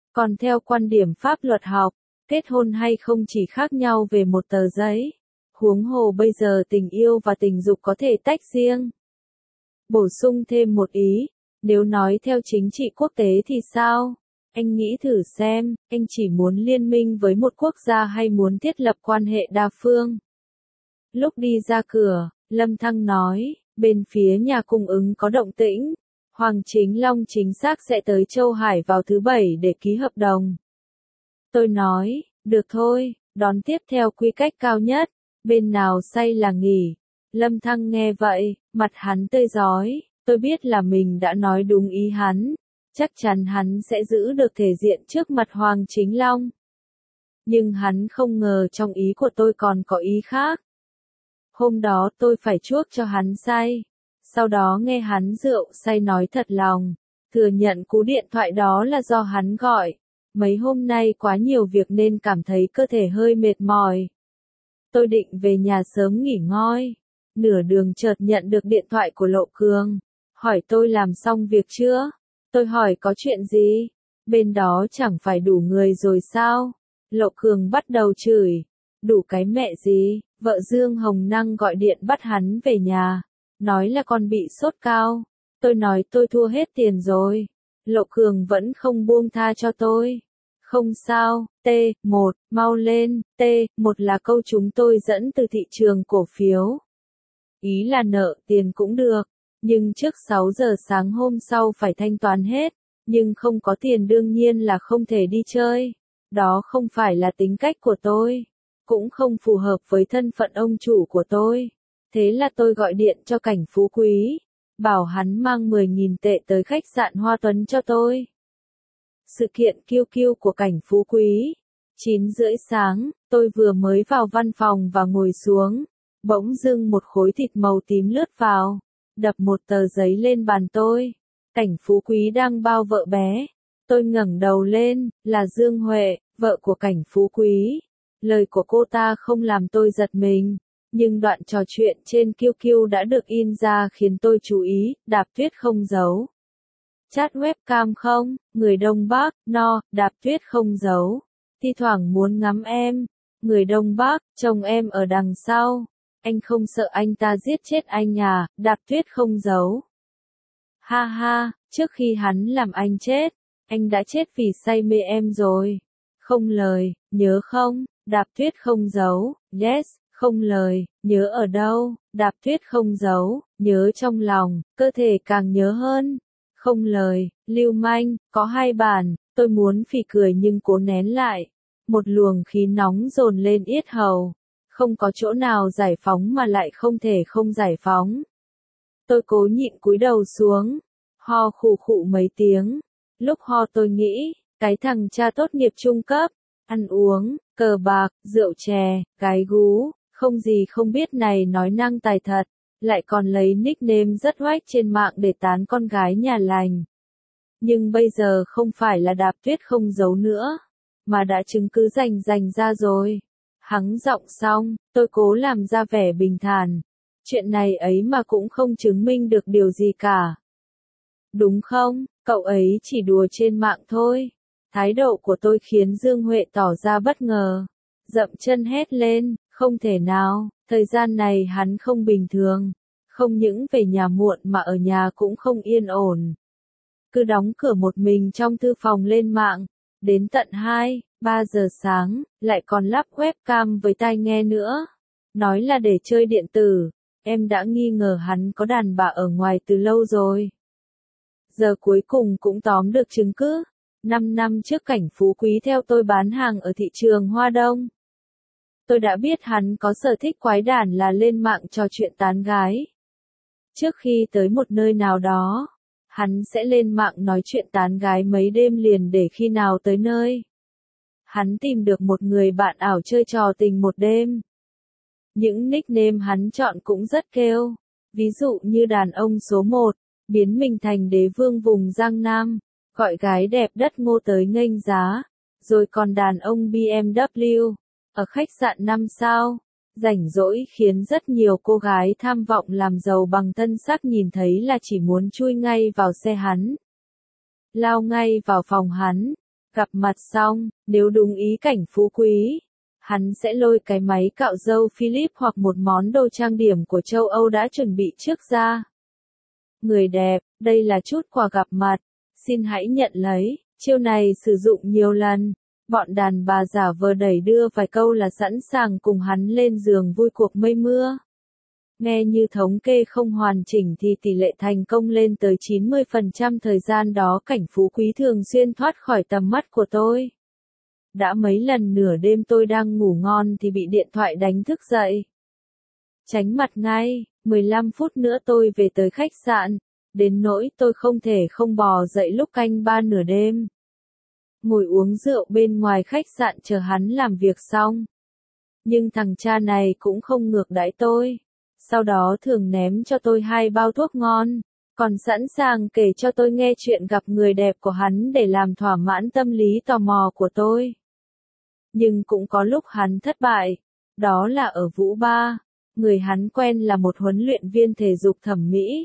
Còn theo quan điểm pháp luật học, kết hôn hay không chỉ khác nhau về một tờ giấy. Huống hồ bây giờ tình yêu và tình dục có thể tách riêng. Bổ sung thêm một ý, nếu nói theo chính trị quốc tế thì sao? Anh nghĩ thử xem, anh chỉ muốn liên minh với một quốc gia hay muốn thiết lập quan hệ đa phương? Lúc đi ra cửa, Lâm Thăng nói, bên phía nhà cung ứng có động tĩnh. Hoàng Chính Long chính xác sẽ tới Châu Hải vào thứ Bảy để ký hợp đồng. Tôi nói, được thôi, đón tiếp theo quy cách cao nhất, bên nào say là nghỉ. Lâm Thăng nghe vậy, mặt hắn tươi rói, tôi biết là mình đã nói đúng ý hắn, chắc chắn hắn sẽ giữ được thể diện trước mặt Hoàng Chính Long. Nhưng hắn không ngờ trong ý của tôi còn có ý khác. Hôm đó tôi phải chuốc cho hắn say. Sau đó nghe hắn rượu say nói thật lòng, thừa nhận cú điện thoại đó là do hắn gọi. Mấy hôm nay quá nhiều việc nên cảm thấy cơ thể hơi mệt mỏi. Tôi định về nhà sớm nghỉ ngơi. Nửa đường chợt nhận được điện thoại của Lộ Cường. Hỏi tôi làm xong việc chưa? Tôi hỏi có chuyện gì? Bên đó chẳng phải đủ người rồi sao? Lộ Cường bắt đầu chửi. Đủ cái mẹ gì? Vợ Dương Hồng Năng gọi điện bắt hắn về nhà. Nói là con bị sốt cao. Tôi nói tôi thua hết tiền rồi. Lộ Cường vẫn không buông tha cho tôi. Không sao, T một, mau lên, T một là câu chúng tôi dẫn từ thị trường cổ phiếu. Ý là nợ tiền cũng được, nhưng trước sáu giờ sáng hôm sau phải thanh toán hết, nhưng không có tiền đương nhiên là không thể đi chơi. Đó không phải là tính cách của tôi, cũng không phù hợp với thân phận ông chủ của tôi. Thế là tôi gọi điện cho Cảnh Phú Quý, bảo hắn mang mười nghìn tệ tới khách sạn Hoa Tuấn cho tôi. Sự kiện kiêu kiêu của Cảnh Phú Quý. chín rưỡi sáng, tôi vừa mới vào văn phòng và ngồi xuống. Bỗng dưng một khối thịt màu tím lướt vào, đập một tờ giấy lên bàn tôi. Cảnh Phú Quý đang bao vợ bé. Tôi ngẩng đầu lên, là Dương Huệ, vợ của Cảnh Phú Quý. Lời của cô ta không làm tôi giật mình, nhưng đoạn trò chuyện trên Q Q đã được in ra khiến tôi chú ý. Đạp Tuyết không giấu. Chat webcam không, người Đông Bắc, no, Đạp Tuyết không giấu. Thi thoảng muốn ngắm em. Người Đông Bắc, chồng em ở đằng sau. Anh không sợ anh ta giết chết anh à? Đạp Tuyết không giấu. Ha ha, trước khi hắn làm anh chết, anh đã chết vì say mê em rồi. Không lời, nhớ không? Đạp Tuyết không giấu. Yes, không lời, nhớ ở đâu? Đạp Tuyết không giấu, nhớ trong lòng, cơ thể càng nhớ hơn. Không lời, lưu manh, có hai bản, tôi muốn phì cười nhưng cố nén lại. Một luồng khí nóng dồn lên yết hầu. Không có chỗ nào giải phóng mà lại không thể không giải phóng. Tôi cố nhịn cúi đầu xuống, ho khụ khụ mấy tiếng. Lúc ho tôi nghĩ, cái thằng cha tốt nghiệp trung cấp, ăn uống, cờ bạc, rượu chè, gái gú, không gì không biết này nói năng tài thật, lại còn lấy nickname rất oách trên mạng để tán con gái nhà lành. Nhưng bây giờ không phải là Đạp Tuyết không giấu nữa, mà đã chứng cứ rành rành ra rồi. Hắng giọng xong, tôi cố làm ra vẻ bình thản. Chuyện này ấy mà cũng không chứng minh được điều gì cả. Đúng không, cậu ấy chỉ đùa trên mạng thôi. Thái độ của tôi khiến Dương Huệ tỏ ra bất ngờ. Dậm chân hét lên, không thể nào, thời gian này hắn không bình thường. Không những về nhà muộn mà ở nhà cũng không yên ổn. Cứ đóng cửa một mình trong thư phòng lên mạng. Đến tận hai, ba giờ sáng, lại còn lắp webcam với tai nghe nữa. Nói là để chơi điện tử, em đã nghi ngờ hắn có đàn bà ở ngoài từ lâu rồi. Giờ cuối cùng cũng tóm được chứng cứ. Năm năm trước Cảnh Phú Quý theo tôi bán hàng ở thị trường Hoa Đông. Tôi đã biết hắn có sở thích quái đản là lên mạng trò chuyện tán gái. Trước khi tới một nơi nào đó, hắn sẽ lên mạng nói chuyện tán gái mấy đêm liền để khi nào tới nơi. Hắn tìm được một người bạn ảo chơi trò tình một đêm. Những nickname hắn chọn cũng rất kêu. Ví dụ như đàn ông số một, biến mình thành đế vương vùng Giang Nam, gọi gái đẹp đất Ngô tới nghênh giá. Rồi còn đàn ông B M W, ở khách sạn năm sao. Rảnh rỗi khiến rất nhiều cô gái tham vọng làm giàu bằng thân xác nhìn thấy là chỉ muốn chui ngay vào xe hắn. Lao ngay vào phòng hắn. Gặp mặt xong, nếu đúng ý Cảnh Phú Quý, hắn sẽ lôi cái máy cạo râu Philips hoặc một món đồ trang điểm của châu Âu đã chuẩn bị trước ra. Người đẹp, đây là chút quà gặp mặt, xin hãy nhận lấy, chiêu này sử dụng nhiều lần. Bọn đàn bà giả vờ đẩy đưa vài câu là sẵn sàng cùng hắn lên giường vui cuộc mây mưa. Nghe như thống kê không hoàn chỉnh thì tỷ lệ thành công lên tới chín mươi phần trăm thời gian đó Cảnh Phú Quý thường xuyên thoát khỏi tầm mắt của tôi. Đã mấy lần nửa đêm tôi đang ngủ ngon thì bị điện thoại đánh thức dậy. Tránh mặt ngay, mười lăm phút nữa tôi về tới khách sạn, đến nỗi tôi không thể không bò dậy lúc canh ba nửa đêm. Ngồi uống rượu bên ngoài khách sạn chờ hắn làm việc xong. Nhưng thằng cha này cũng không ngược đãi tôi. Sau đó thường ném cho tôi hai bao thuốc ngon, còn sẵn sàng kể cho tôi nghe chuyện gặp người đẹp của hắn để làm thỏa mãn tâm lý tò mò của tôi. Nhưng cũng có lúc hắn thất bại, đó là ở Vũ Ba, người hắn quen là một huấn luyện viên thể dục thẩm mỹ.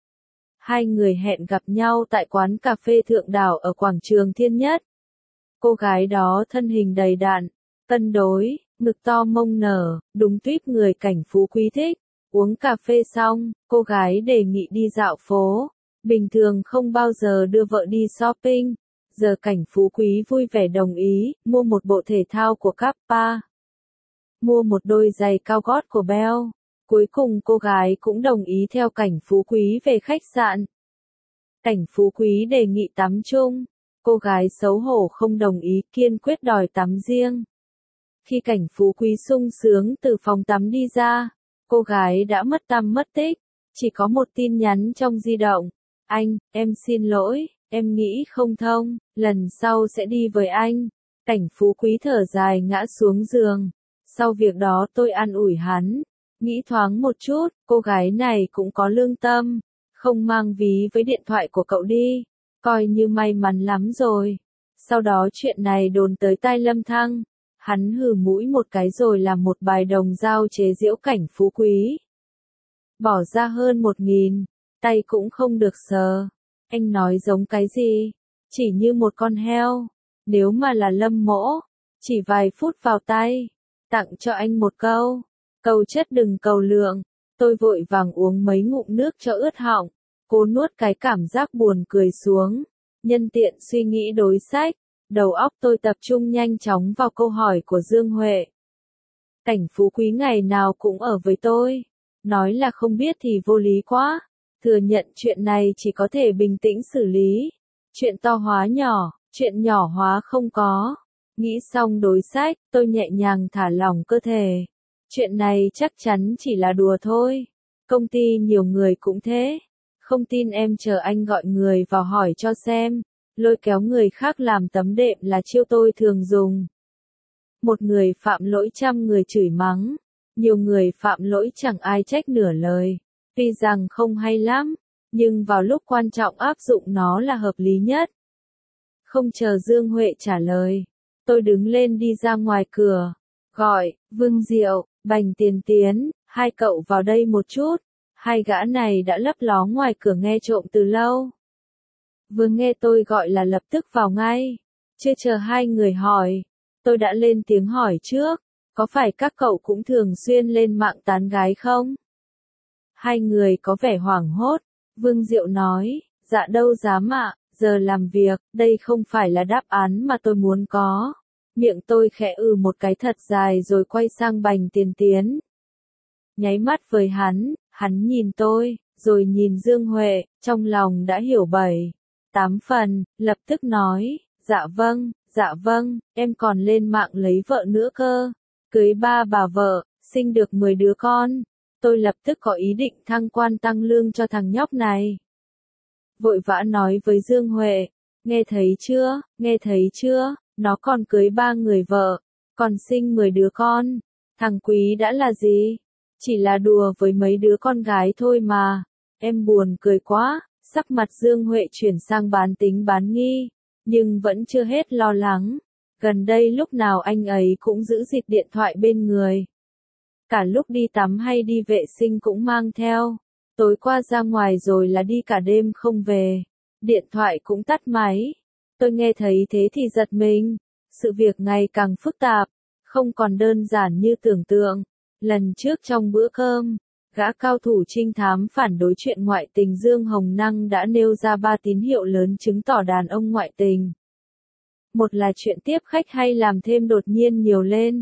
Hai người hẹn gặp nhau tại quán cà phê Thượng Đảo ở quảng trường Thiên Nhất. Cô gái đó thân hình đầy đặn, cân đối, ngực to mông nở, đúng tuýp người Cảnh Phú Quý thích. Uống cà phê xong, cô gái đề nghị đi dạo phố. Bình thường không bao giờ đưa vợ đi shopping. Giờ Cảnh Phú Quý vui vẻ đồng ý, mua một bộ thể thao của Kappa. Mua một đôi giày cao gót của Bell. Cuối cùng cô gái cũng đồng ý theo Cảnh Phú Quý về khách sạn. Cảnh Phú Quý đề nghị tắm chung. Cô gái xấu hổ không đồng ý, kiên quyết đòi tắm riêng. Khi Cảnh Phú Quý sung sướng từ phòng tắm đi ra, cô gái đã mất tăm mất tích, chỉ có một tin nhắn trong di động. Anh, em xin lỗi, em nghĩ không thông, lần sau sẽ đi với anh. Cảnh Phú Quý thở dài ngã xuống giường. Sau việc đó tôi an ủi hắn, nghĩ thoáng một chút, cô gái này cũng có lương tâm, không mang ví với điện thoại của cậu đi, coi như may mắn lắm rồi. Sau đó chuyện này đồn tới tai Lâm Thăng. Hắn hừ mũi một cái rồi làm một bài đồng dao chế giễu Cảnh Phú Quý. Bỏ ra hơn một nghìn, tay cũng không được sờ. Anh nói giống cái gì? Chỉ như một con heo. Nếu mà là Lâm Mỗ, chỉ vài phút vào tay. Tặng cho anh một câu. Cầu chất đừng cầu lượng. Tôi vội vàng uống mấy ngụm nước cho ướt họng. Cố nuốt cái cảm giác buồn cười xuống. Nhân tiện suy nghĩ đối sách. Đầu óc tôi tập trung nhanh chóng vào câu hỏi của Dương Huệ. Cảnh Phú Quý ngày nào cũng ở với tôi. Nói là không biết thì vô lý quá. Thừa nhận chuyện này chỉ có thể bình tĩnh xử lý. Chuyện to hóa nhỏ, chuyện nhỏ hóa không có. Nghĩ xong đối sách, tôi nhẹ nhàng thả lỏng cơ thể. Chuyện này chắc chắn chỉ là đùa thôi. Công ty nhiều người cũng thế. Không tin em chờ anh gọi người vào hỏi cho xem. Lôi kéo người khác làm tấm đệm là chiêu tôi thường dùng. Một người phạm lỗi trăm người chửi mắng. Nhiều người phạm lỗi chẳng ai trách nửa lời. Tuy rằng không hay lắm, nhưng vào lúc quan trọng áp dụng nó là hợp lý nhất. Không chờ Dương Huệ trả lời, tôi đứng lên đi ra ngoài cửa. Gọi, Vương Diệu, Bành Tiền Tiến, hai cậu vào đây một chút. Hai gã này đã lấp ló ngoài cửa nghe trộm từ lâu. Vừa nghe tôi gọi là lập tức vào ngay. Chưa chờ hai người hỏi, tôi đã lên tiếng hỏi trước. Có phải các cậu cũng thường xuyên lên mạng tán gái không? Hai người có vẻ hoảng hốt. Vương Diệu nói, dạ đâu dám ạ, giờ làm việc, đây không phải là đáp án mà tôi muốn có. Miệng tôi khẽ ừ một cái thật dài rồi quay sang Bành Tiền Tiến. Nháy mắt với hắn, hắn nhìn tôi, rồi nhìn Dương Huệ, trong lòng đã hiểu bảy, tám phần, lập tức nói, dạ vâng, dạ vâng, em còn lên mạng lấy vợ nữa cơ. Cưới ba bà vợ, sinh được mười đứa con. Tôi lập tức có ý định thăng quan tăng lương cho thằng nhóc này. Vội vã nói với Dương Huệ, nghe thấy chưa, nghe thấy chưa, nó còn cưới ba người vợ, còn sinh mười đứa con. Thằng Quý đã là gì? Chỉ là đùa với mấy đứa con gái thôi mà. Em buồn cười quá, sắc mặt Dương Huệ chuyển sang bán tính bán nghi, nhưng vẫn chưa hết lo lắng. Gần đây lúc nào anh ấy cũng giữ dịt điện thoại bên người. Cả lúc đi tắm hay đi vệ sinh cũng mang theo. Tối qua ra ngoài rồi là đi cả đêm không về. Điện thoại cũng tắt máy. Tôi nghe thấy thế thì giật mình. Sự việc ngày càng phức tạp, không còn đơn giản như tưởng tượng. Lần trước trong bữa cơm, gã cao thủ trinh thám phản đối chuyện ngoại tình Dương Hồng Năng đã nêu ra ba tín hiệu lớn chứng tỏ đàn ông ngoại tình. Một là chuyện tiếp khách hay làm thêm đột nhiên nhiều lên.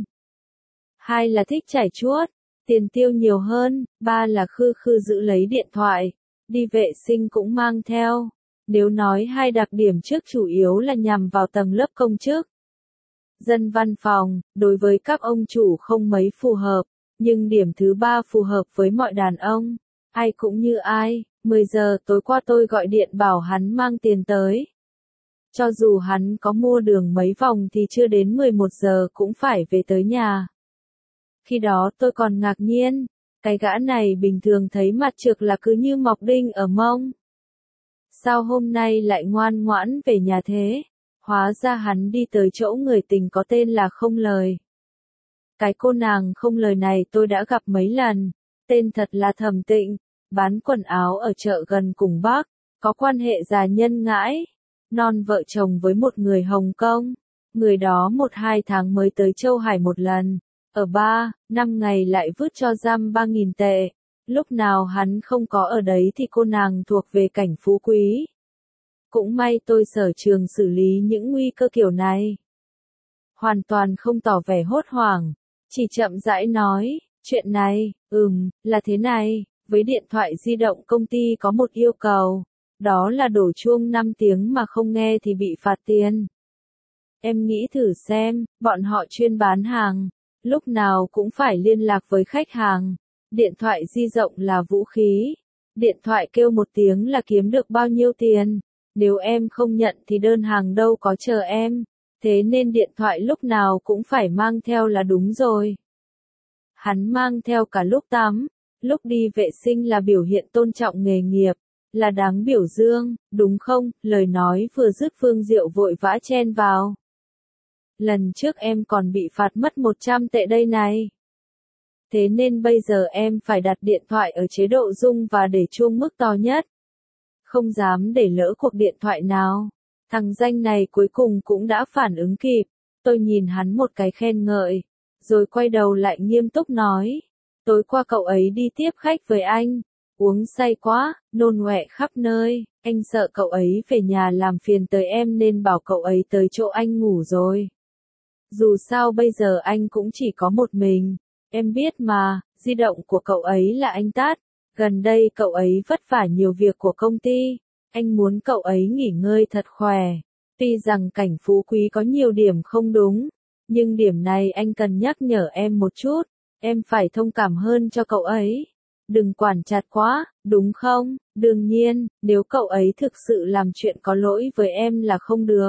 Hai là thích chải chuốt, tiền tiêu nhiều hơn. Ba là khư khư giữ lấy điện thoại, đi vệ sinh cũng mang theo. Nếu nói hai đặc điểm trước chủ yếu là nhằm vào tầng lớp công chức, dân văn phòng, đối với các ông chủ không mấy phù hợp. Nhưng điểm thứ ba phù hợp với mọi đàn ông. Ai cũng như ai, mười giờ tối qua tôi gọi điện bảo hắn mang tiền tới. Cho dù hắn có mua đường mấy vòng thì chưa đến mười một giờ cũng phải về tới nhà. Khi đó tôi còn ngạc nhiên, cái gã này bình thường thấy mặt trược là cứ như mọc đinh ở mông. Sao hôm nay lại ngoan ngoãn về nhà thế? Hóa ra hắn đi tới chỗ người tình có tên là Không Lời. Cái cô nàng Không Lời này tôi đã gặp mấy lần, tên thật là Thẩm Tịnh, bán quần áo ở chợ gần cùng Bắc, có quan hệ già nhân ngãi, non vợ chồng với một người Hồng Kông, người đó một hai tháng mới tới Châu Hải một lần, ở ba, năm ngày lại vứt cho giam ba nghìn tệ, lúc nào hắn không có ở đấy thì cô nàng thuộc về cảnh phú quý. Cũng may tôi sở trường xử lý những nguy cơ kiểu này. Hoàn toàn không tỏ vẻ hốt hoảng, chỉ chậm rãi nói, chuyện này, ừm, là thế này, với điện thoại di động công ty có một yêu cầu, đó là đổ chuông năm tiếng mà không nghe thì bị phạt tiền. Em nghĩ thử xem, bọn họ chuyên bán hàng, lúc nào cũng phải liên lạc với khách hàng, điện thoại di động là vũ khí, điện thoại kêu một tiếng là kiếm được bao nhiêu tiền, nếu em không nhận thì đơn hàng đâu có chờ em. Thế nên điện thoại lúc nào cũng phải mang theo là đúng rồi. Hắn mang theo cả lúc tắm, lúc đi vệ sinh là biểu hiện tôn trọng nghề nghiệp, là đáng biểu dương, đúng không? Lời nói vừa dứt Phương Diệu vội vã chen vào. Lần trước em còn bị phạt mất một trăm tệ đây này. Thế nên bây giờ em phải đặt điện thoại ở chế độ rung và để chuông mức to nhất. Không dám để lỡ cuộc điện thoại nào. Thằng danh này cuối cùng cũng đã phản ứng kịp, tôi nhìn hắn một cái khen ngợi, rồi quay đầu lại nghiêm túc nói, tối qua cậu ấy đi tiếp khách với anh, uống say quá, nôn ọe khắp nơi, anh sợ cậu ấy về nhà làm phiền tới em nên bảo cậu ấy tới chỗ anh ngủ rồi. Dù sao bây giờ anh cũng chỉ có một mình, em biết mà, di động của cậu ấy là anh tắt, gần đây cậu ấy vất vả nhiều việc của công ty. Anh muốn cậu ấy nghỉ ngơi thật khỏe. Tuy rằng cảnh phú quý có nhiều điểm không đúng, nhưng điểm này anh cần nhắc nhở em một chút, em phải thông cảm hơn cho cậu ấy. Đừng quản chặt quá, đúng không? Đương nhiên, nếu cậu ấy thực sự làm chuyện có lỗi với em là không được.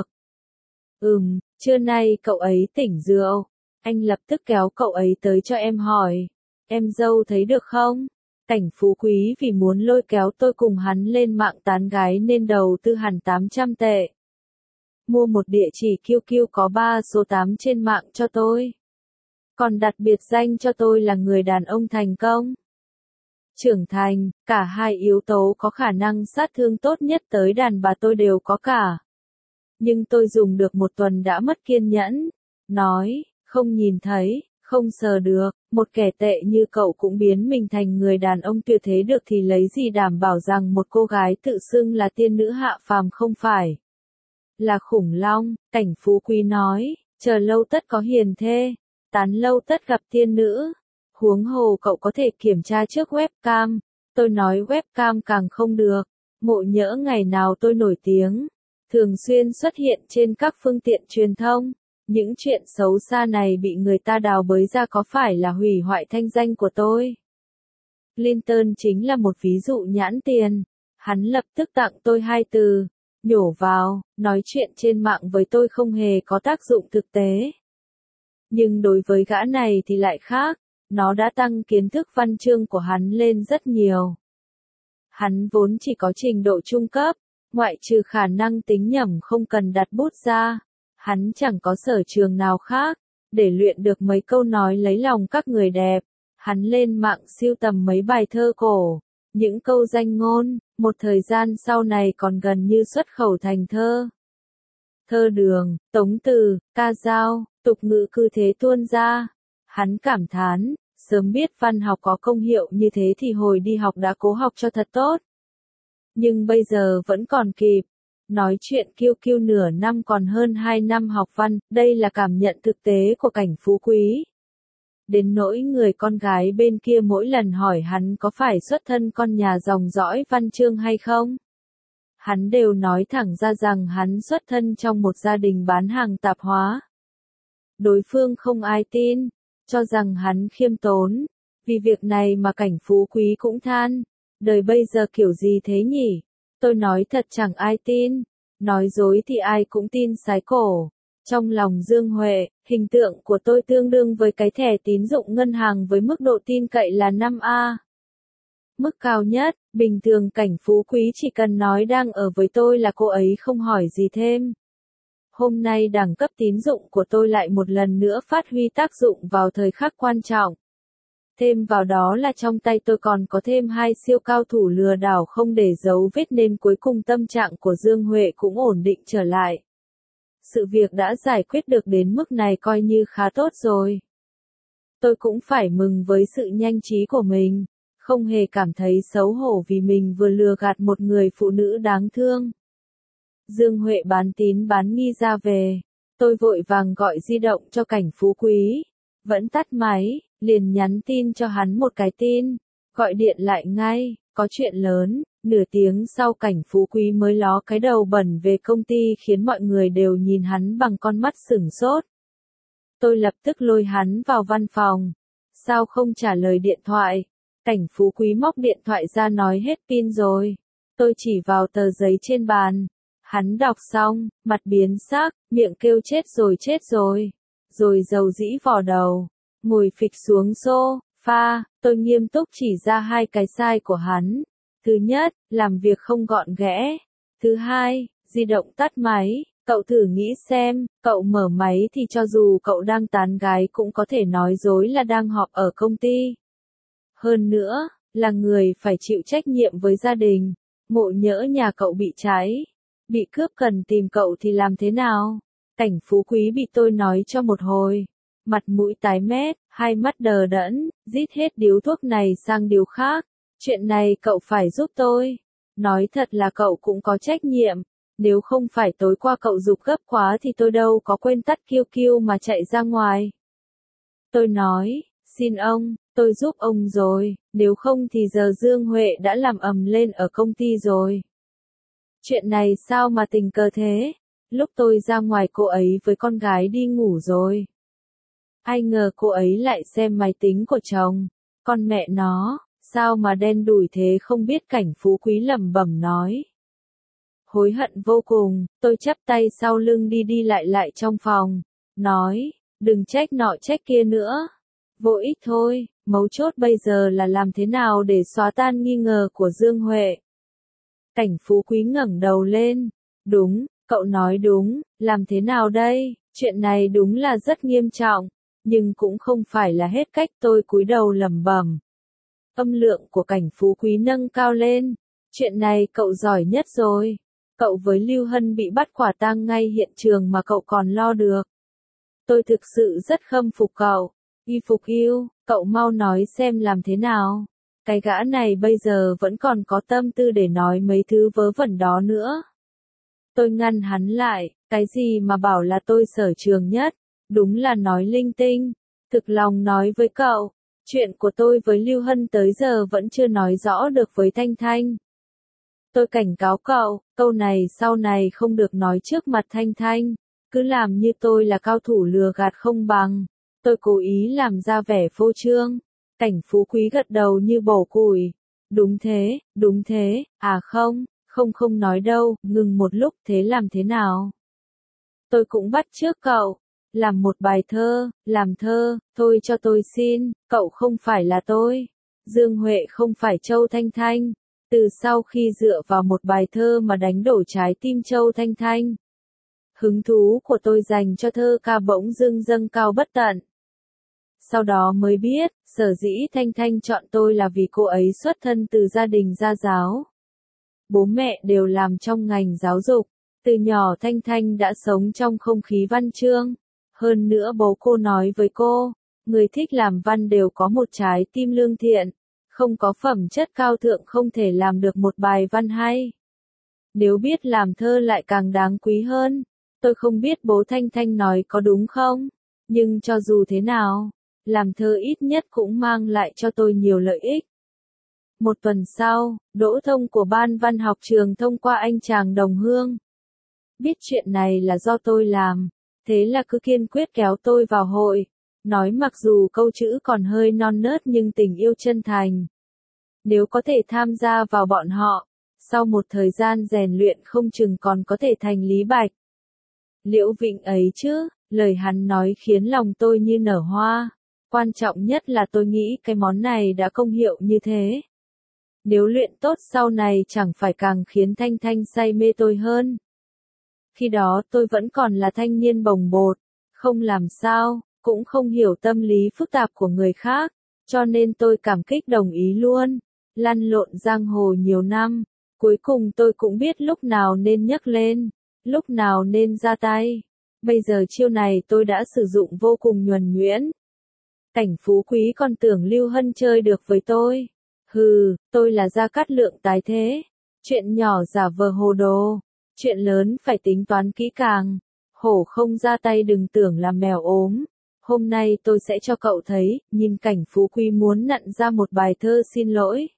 Ừm, trưa nay cậu ấy tỉnh rượu. Anh lập tức kéo cậu ấy tới cho em hỏi. Em dâu thấy được không? Cảnh phú quý vì muốn lôi kéo tôi cùng hắn lên mạng tán gái nên đầu tư hẳn tám trăm tệ. Mua một địa chỉ Q Q có ba số tám trên mạng cho tôi. Còn đặt biệt danh cho tôi là người đàn ông thành công. Trưởng thành, cả hai yếu tố có khả năng sát thương tốt nhất tới đàn bà tôi đều có cả. Nhưng tôi dùng được một tuần đã mất kiên nhẫn. Nói, không nhìn thấy. Không sờ được, một kẻ tệ như cậu cũng biến mình thành người đàn ông tuyệt thế được thì lấy gì đảm bảo rằng một cô gái tự xưng là tiên nữ hạ phàm không phải là khủng long. Cảnh phú quý nói, chờ lâu tất có hiền thê, tán lâu tất gặp tiên nữ. Huống hồ cậu có thể kiểm tra trước webcam, tôi nói webcam càng không được. Ngộ nhỡ ngày nào tôi nổi tiếng, thường xuyên xuất hiện trên các phương tiện truyền thông. Những chuyện xấu xa này bị người ta đào bới ra có phải là hủy hoại thanh danh của tôi? Clinton chính là một ví dụ nhãn tiền. Hắn lập tức tặng tôi hai từ, nhổ vào, nói chuyện trên mạng với tôi không hề có tác dụng thực tế. Nhưng đối với gã này thì lại khác, nó đã tăng kiến thức văn chương của hắn lên rất nhiều. Hắn vốn chỉ có trình độ trung cấp, ngoại trừ khả năng tính nhẩm không cần đặt bút ra. Hắn chẳng có sở trường nào khác, để luyện được mấy câu nói lấy lòng các người đẹp. Hắn lên mạng sưu tầm mấy bài thơ cổ, những câu danh ngôn, một thời gian sau này còn gần như xuất khẩu thành thơ. thơ đường, tống từ, ca dao, tục ngữ cứ thế tuôn ra. Hắn cảm thán, sớm biết văn học có công hiệu như thế thì hồi đi học đã cố học cho thật tốt. Nhưng bây giờ vẫn còn kịp. Nói chuyện kiêu kiêu nửa năm còn hơn hai năm học văn, đây là cảm nhận thực tế của Cảnh Phú Quý. Đến nỗi người con gái bên kia mỗi lần hỏi hắn có phải xuất thân con nhà dòng dõi văn chương hay không. Hắn đều nói thẳng ra rằng hắn xuất thân trong một gia đình bán hàng tạp hóa. Đối phương không ai tin, cho rằng hắn khiêm tốn. Vì việc này mà Cảnh Phú Quý cũng than, đời bây giờ kiểu gì thế nhỉ? Tôi nói thật chẳng ai tin, nói dối thì ai cũng tin sái cổ. Trong lòng Dương Huệ, hình tượng của tôi tương đương với cái thẻ tín dụng ngân hàng với mức độ tin cậy là năm A. Mức cao nhất, bình thường Cảnh Phú Quý chỉ cần nói đang ở với tôi là cô ấy không hỏi gì thêm. Hôm nay đẳng cấp tín dụng của tôi lại một lần nữa phát huy tác dụng vào thời khắc quan trọng. Thêm vào đó là trong tay tôi còn có thêm hai siêu cao thủ lừa đảo không để dấu vết nên cuối cùng tâm trạng của Dương Huệ cũng ổn định trở lại. Sự việc đã giải quyết được đến mức này coi như khá tốt rồi. Tôi cũng phải mừng với sự nhanh trí của mình, không hề cảm thấy xấu hổ vì mình vừa lừa gạt một người phụ nữ đáng thương. Dương Huệ bán tín bán nghi ra về, tôi vội vàng gọi di động cho Cảnh Phú Quý, vẫn tắt máy, liền nhắn tin cho hắn một cái tin, gọi điện lại ngay, có chuyện lớn. Nửa tiếng sau Cảnh Phú Quý mới ló cái đầu bẩn về công ty khiến mọi người đều nhìn hắn bằng con mắt sửng sốt. Tôi lập tức lôi hắn vào văn phòng. Sao không trả lời điện thoại? Cảnh Phú Quý móc điện thoại ra nói hết pin rồi. Tôi chỉ vào tờ giấy trên bàn. Hắn đọc xong, mặt biến sắc, miệng kêu chết rồi chết rồi. Rồi dầu dĩ vò đầu, ngồi phịch xuống sofa. Tôi nghiêm túc chỉ ra hai cái sai của hắn. Thứ nhất, làm việc không gọn ghẽ. Thứ hai, di động tắt máy. Cậu thử nghĩ xem, cậu mở máy thì cho dù cậu đang tán gái cũng có thể nói dối là đang họp ở công ty. Hơn nữa, là người phải chịu trách nhiệm với gia đình. Ngộ nhỡ nhà cậu bị cháy, bị cướp cần tìm cậu thì làm thế nào? Cảnh Phú Quý bị tôi nói cho một hồi. Mặt mũi tái mét, hai mắt đờ đẫn, rít hết điếu thuốc này sang điếu khác. Chuyện này cậu phải giúp tôi. Nói thật là cậu cũng có trách nhiệm. Nếu không phải tối qua cậu giục gấp quá thì tôi đâu có quên tắt kiêu kiêu mà chạy ra ngoài. Tôi nói, xin ông, tôi giúp ông rồi, nếu không thì giờ Dương Huệ đã làm ầm lên ở công ty rồi. Chuyện này sao mà tình cờ thế? Lúc tôi ra ngoài cô ấy với con gái đi ngủ rồi. Ai ngờ cô ấy lại xem máy tính của chồng. Con mẹ nó, sao mà đen đủi thế không biết. Cảnh Phú Quý lẩm bẩm nói. Hối hận vô cùng, tôi chắp tay sau lưng đi đi lại lại trong phòng. Nói, đừng trách nọ trách kia nữa. Vô ích thôi, mấu chốt bây giờ là làm thế nào để xóa tan nghi ngờ của Dương Huệ. Cảnh Phú Quý ngẩng đầu lên. Đúng, cậu nói đúng, làm thế nào đây? Chuyện này đúng là rất nghiêm trọng, nhưng cũng không phải là hết cách. Tôi cúi đầu lẩm bẩm. Âm lượng của Cảnh Phú Quý nâng cao lên. Chuyện này cậu giỏi nhất rồi. Cậu với Lưu Hân bị bắt quả tang ngay hiện trường mà cậu còn lo được. Tôi thực sự rất khâm phục cậu. Y phục yêu, cậu mau nói xem làm thế nào. Cái gã này bây giờ vẫn còn có tâm tư để nói mấy thứ vớ vẩn đó nữa. Tôi ngăn hắn lại, cái gì mà bảo là tôi sở trường nhất, đúng là nói linh tinh. Thực lòng nói với cậu, chuyện của tôi với Lưu Hân tới giờ vẫn chưa nói rõ được với Thanh Thanh. Tôi cảnh cáo cậu, câu này sau này không được nói trước mặt Thanh Thanh, cứ làm như tôi là cao thủ lừa gạt không bằng. Tôi cố ý làm ra vẻ phô trương. Cảnh Phú Quý gật đầu như bổ củi. Đúng thế, đúng thế, à không, không không nói đâu, ngừng một lúc. Thế làm thế nào? Tôi cũng bắt chước cậu. Làm một bài thơ, làm thơ, thôi cho tôi xin, cậu không phải là tôi. Dương Huệ không phải Châu Thanh Thanh. Từ sau khi dựa vào một bài thơ mà đánh đổ trái tim Châu Thanh Thanh, hứng thú của tôi dành cho thơ ca bỗng dưng dâng cao bất tận. Sau đó mới biết, sở dĩ Thanh Thanh chọn tôi là vì cô ấy xuất thân từ gia đình gia giáo. Bố mẹ đều làm trong ngành giáo dục, Từ nhỏ Thanh Thanh đã sống trong không khí văn chương. Hơn nữa bố cô nói với cô, người thích làm văn đều có một trái tim lương thiện, không có phẩm chất cao thượng không thể làm được một bài văn hay. Nếu biết làm thơ lại càng đáng quý hơn. Tôi không biết bố Thanh Thanh nói có đúng không, nhưng cho dù thế nào, làm thơ ít nhất cũng mang lại cho tôi nhiều lợi ích. Một tuần sau, Đỗ Thông của ban văn học trường thông qua anh chàng đồng hương. Biết chuyện này là do tôi làm, thế là cứ kiên quyết kéo tôi vào hội, nói mặc dù câu chữ còn hơi non nớt nhưng tình yêu chân thành. Nếu có thể tham gia vào bọn họ, sau một thời gian rèn luyện không chừng còn có thể thành Lý Bạch. Liễu Vịnh ấy chứ, lời hắn nói khiến lòng tôi như nở hoa. Quan trọng nhất là tôi nghĩ cái món này đã công hiệu như thế. Nếu luyện tốt sau này chẳng phải càng khiến Thanh Thanh say mê tôi hơn. Khi đó tôi vẫn còn là thanh niên bồng bột, không làm sao, cũng không hiểu tâm lý phức tạp của người khác, cho nên tôi cảm kích đồng ý luôn. Lăn lộn giang hồ nhiều năm, cuối cùng tôi cũng biết lúc nào nên nhấc lên, lúc nào nên ra tay. Bây giờ chiêu này tôi đã sử dụng vô cùng nhuần nhuyễn. Cảnh Phú Quý còn tưởng Lưu Hân chơi được với tôi. Hừ, tôi là Gia Cát Lượng tái thế. Chuyện nhỏ giả vờ hồ đồ, chuyện lớn phải tính toán kỹ càng. Hổ không ra tay đừng tưởng là mèo ốm. Hôm nay tôi sẽ cho cậu thấy, nhìn Cảnh Phú Quý muốn nặn ra một bài thơ xin lỗi.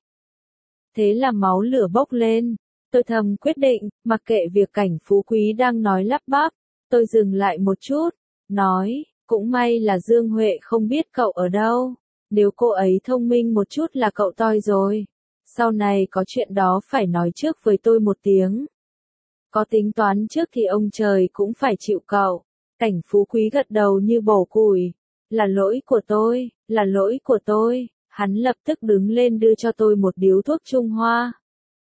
Thế là máu lửa bốc lên. Tôi thầm quyết định, mặc kệ việc Cảnh Phú Quý đang nói lắp bắp, tôi dừng lại một chút, nói, cũng may là Dương Huệ không biết cậu ở đâu. Nếu cô ấy thông minh một chút là cậu toi rồi. Sau này có chuyện đó phải nói trước với tôi một tiếng. Có tính toán trước thì ông trời cũng phải chịu cậu. Cảnh Phú Quý gật đầu như bổ củi. Là lỗi của tôi, là lỗi của tôi. Hắn lập tức đứng lên đưa cho tôi một điếu thuốc Trung Hoa.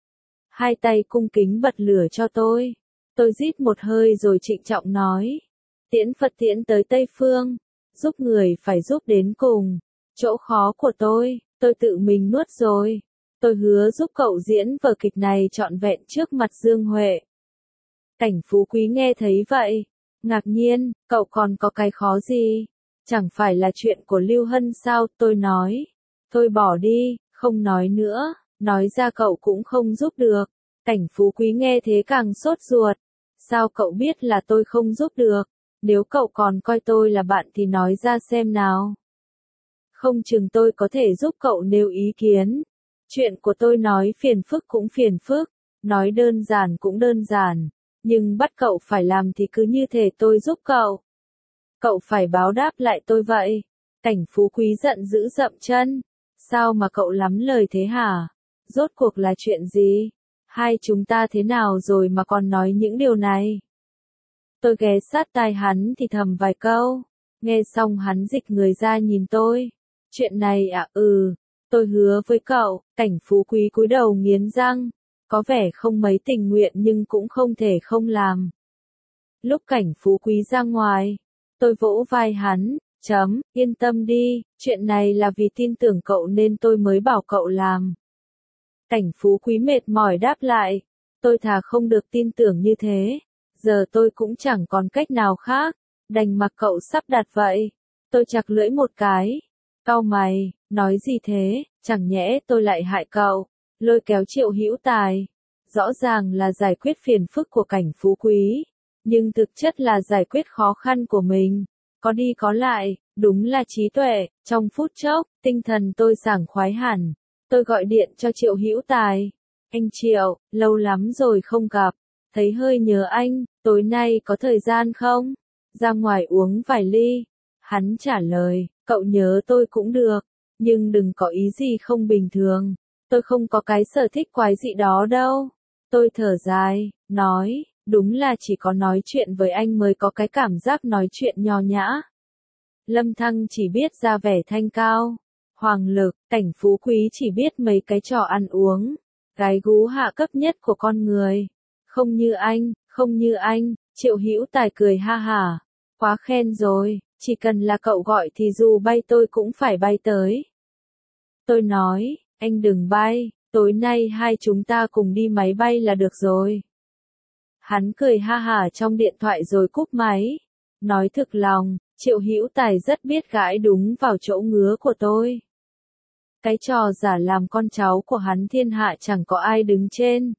Hai tay cung kính bật lửa cho tôi. Tôi rít một hơi rồi trịnh trọng nói. Tiễn Phật tiễn tới Tây Phương. Giúp người phải giúp đến cùng. Chỗ khó của tôi, tôi tự mình nuốt rồi. Tôi hứa giúp cậu diễn vở kịch này trọn vẹn trước mặt Dương Huệ. Cảnh Phú Quý nghe thấy vậy. Ngạc nhiên, cậu còn có cái khó gì? Chẳng phải là chuyện của Lưu Hân sao? Tôi nói. Thôi bỏ đi, không nói nữa. Nói ra cậu cũng không giúp được. Cảnh Phú Quý nghe thế càng sốt ruột. Sao cậu biết là tôi không giúp được? Nếu cậu còn coi tôi là bạn thì nói ra xem nào. Không chừng tôi có thể giúp cậu nêu ý kiến. Chuyện của tôi nói phiền phức cũng phiền phức, nói đơn giản cũng đơn giản, nhưng bắt cậu phải làm thì cứ như thể tôi giúp cậu. Cậu phải báo đáp lại tôi vậy. Cảnh Phú Quý giận dữ dậm chân. Sao mà cậu lắm lời thế hả? Rốt cuộc là chuyện gì? Hai chúng ta thế nào rồi mà còn nói những điều này? Tôi ghé sát tai hắn thì thầm vài câu. Nghe xong hắn dịch người ra nhìn tôi. Chuyện này à ừ, tôi hứa với cậu. Cảnh Phú Quý cúi đầu nghiến răng. Có vẻ không mấy tình nguyện nhưng cũng không thể không làm. Lúc Cảnh Phú Quý ra ngoài, tôi vỗ vai hắn. Chấm, yên tâm đi, chuyện này là vì tin tưởng cậu nên tôi mới bảo cậu làm. Cảnh Phú Quý mệt mỏi đáp lại. Tôi thà không được tin tưởng như thế. Giờ tôi cũng chẳng còn cách nào khác. Đành mặc cậu sắp đặt vậy. Tôi chặt lưỡi một cái. Cau mày, nói gì thế, chẳng nhẽ tôi lại hại cậu. Lôi kéo Triệu Hữu Tài. Rõ ràng là giải quyết phiền phức của Cảnh Phú Quý. Nhưng thực chất là giải quyết khó khăn của mình. Có đi có lại, đúng là trí tuệ. Trong phút chốc, tinh thần tôi sảng khoái hẳn. Tôi gọi điện cho Triệu Hữu Tài. Anh Triệu, lâu lắm rồi không gặp. Thấy hơi nhớ anh, tối nay có thời gian không? Ra ngoài uống vài ly. Hắn trả lời, cậu nhớ tôi cũng được. Nhưng đừng có ý gì không bình thường. Tôi không có cái sở thích quái dị đó đâu. Tôi thở dài, nói, đúng là chỉ có nói chuyện với anh mới có cái cảm giác nói chuyện nho nhã. Lâm Thăng chỉ biết ra vẻ thanh cao. Hoàng Lực, Cảnh Phú Quý chỉ biết mấy cái trò ăn uống. Gái gú hạ cấp nhất của con người. Không như anh, không như anh. Triệu Hữu Tài cười ha hả. Quá khen rồi, chỉ cần là cậu gọi thì dù bay tôi cũng phải bay tới. Tôi nói, anh đừng bay, tối nay hai chúng ta cùng đi máy bay là được rồi. Hắn cười ha hả trong điện thoại rồi cúp máy. Nói thực lòng, Triệu Hữu Tài rất biết gãi đúng vào chỗ ngứa của tôi. Cái trò giả làm con cháu của hắn thiên hạ chẳng có ai đứng trên.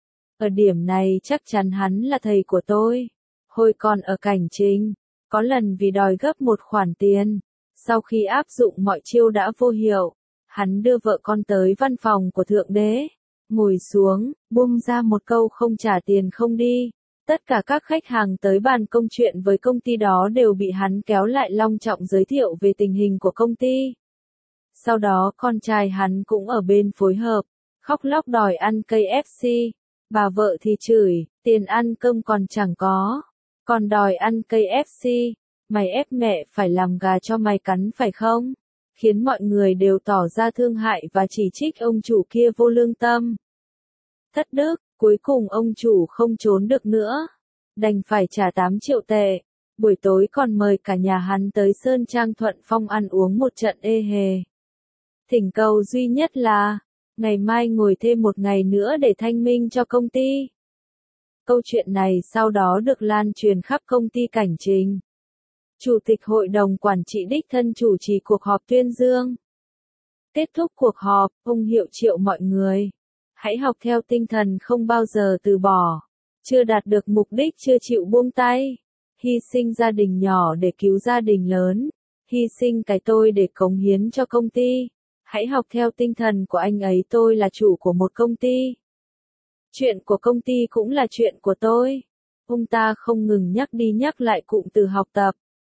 Ở điểm này chắc chắn hắn là thầy của tôi. Hồi còn ở Cảnh Trình, có lần vì đòi gấp một khoản tiền, sau khi áp dụng mọi chiêu đã vô hiệu, hắn đưa vợ con tới văn phòng của Thượng Đế, ngồi xuống, buông ra một câu không trả tiền không đi. Tất cả các khách hàng tới bàn công chuyện với công ty đó đều bị hắn kéo lại long trọng giới thiệu về tình hình của công ty. Sau đó con trai hắn cũng ở bên phối hợp, khóc lóc đòi ăn ca ép xê, bà vợ thì chửi, tiền ăn cơm còn chẳng có, còn đòi ăn ca ép xê, mày ép mẹ phải làm gà cho mày cắn phải không? Khiến mọi người đều tỏ ra thương hại và chỉ trích ông chủ kia vô lương tâm. Thất đức, cuối cùng ông chủ không trốn được nữa, đành phải trả tám triệu tệ. Buổi tối còn mời cả nhà hắn tới Sơn Trang Thuận Phong ăn uống một trận ê hề. Thỉnh cầu duy nhất là, ngày mai ngồi thêm một ngày nữa để thanh minh cho công ty. Câu chuyện này sau đó được lan truyền khắp công ty Cảnh Trình. Chủ tịch hội đồng quản trị đích thân chủ trì cuộc họp tuyên dương. Kết thúc cuộc họp, ông hiệu triệu mọi người. Hãy học theo tinh thần không bao giờ từ bỏ. Chưa đạt được mục đích chưa chịu buông tay. Hy sinh gia đình nhỏ để cứu gia đình lớn. Hy sinh cái tôi để cống hiến cho công ty. Hãy học theo tinh thần của anh ấy. Tôi là chủ của một công ty. Chuyện của công ty cũng là chuyện của tôi. Ông ta không ngừng nhắc đi nhắc lại cụm từ học tập.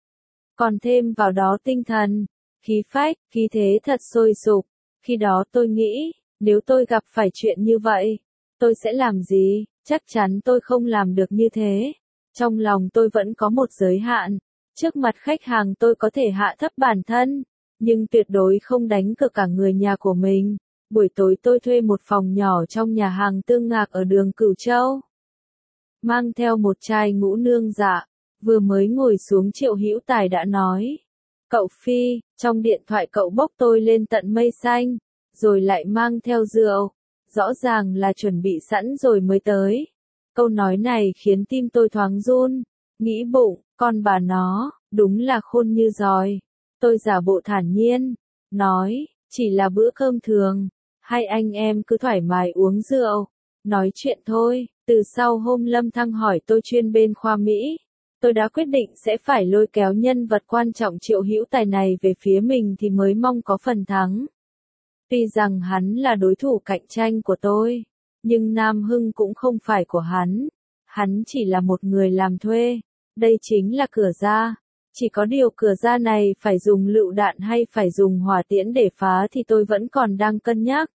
Còn thêm vào đó tinh thần, khí phách, khí thế thật sôi sục. Khi đó tôi nghĩ, nếu tôi gặp phải chuyện như vậy, tôi sẽ làm gì? Chắc chắn tôi không làm được như thế. Trong lòng tôi vẫn có một giới hạn. Trước mặt khách hàng tôi có thể hạ thấp bản thân, nhưng tuyệt đối không đánh cược cả người nhà của mình. Buổi tối tôi thuê một phòng nhỏ trong nhà hàng Tương Ngạc ở đường Cửu Châu. Mang theo một chai ngũ nương dạ. Vừa mới ngồi xuống Triệu Hữu Tài đã nói. Cậu Phi, trong điện thoại cậu bốc tôi lên tận mây xanh, rồi lại mang theo rượu. Rõ ràng là chuẩn bị sẵn rồi mới tới. Câu nói này khiến tim tôi thoáng run. Nghĩ bụng, con bà nó, đúng là khôn như giòi. Tôi giả bộ thản nhiên. Nói, chỉ là bữa cơm thường. Hai anh em cứ thoải mái uống rượu. Nói chuyện thôi. Từ sau hôm Lâm Thăng hỏi tôi chuyên bên khoa Mỹ, tôi đã quyết định sẽ phải lôi kéo nhân vật quan trọng Triệu Hữu Tài này về phía mình thì mới mong có phần thắng. Tuy rằng hắn là đối thủ cạnh tranh của tôi, nhưng Nam Hưng cũng không phải của hắn. Hắn chỉ là một người làm thuê. Đây chính là cửa ra. Chỉ có điều cửa ra này phải dùng lựu đạn hay phải dùng hỏa tiễn để phá thì tôi vẫn còn đang cân nhắc.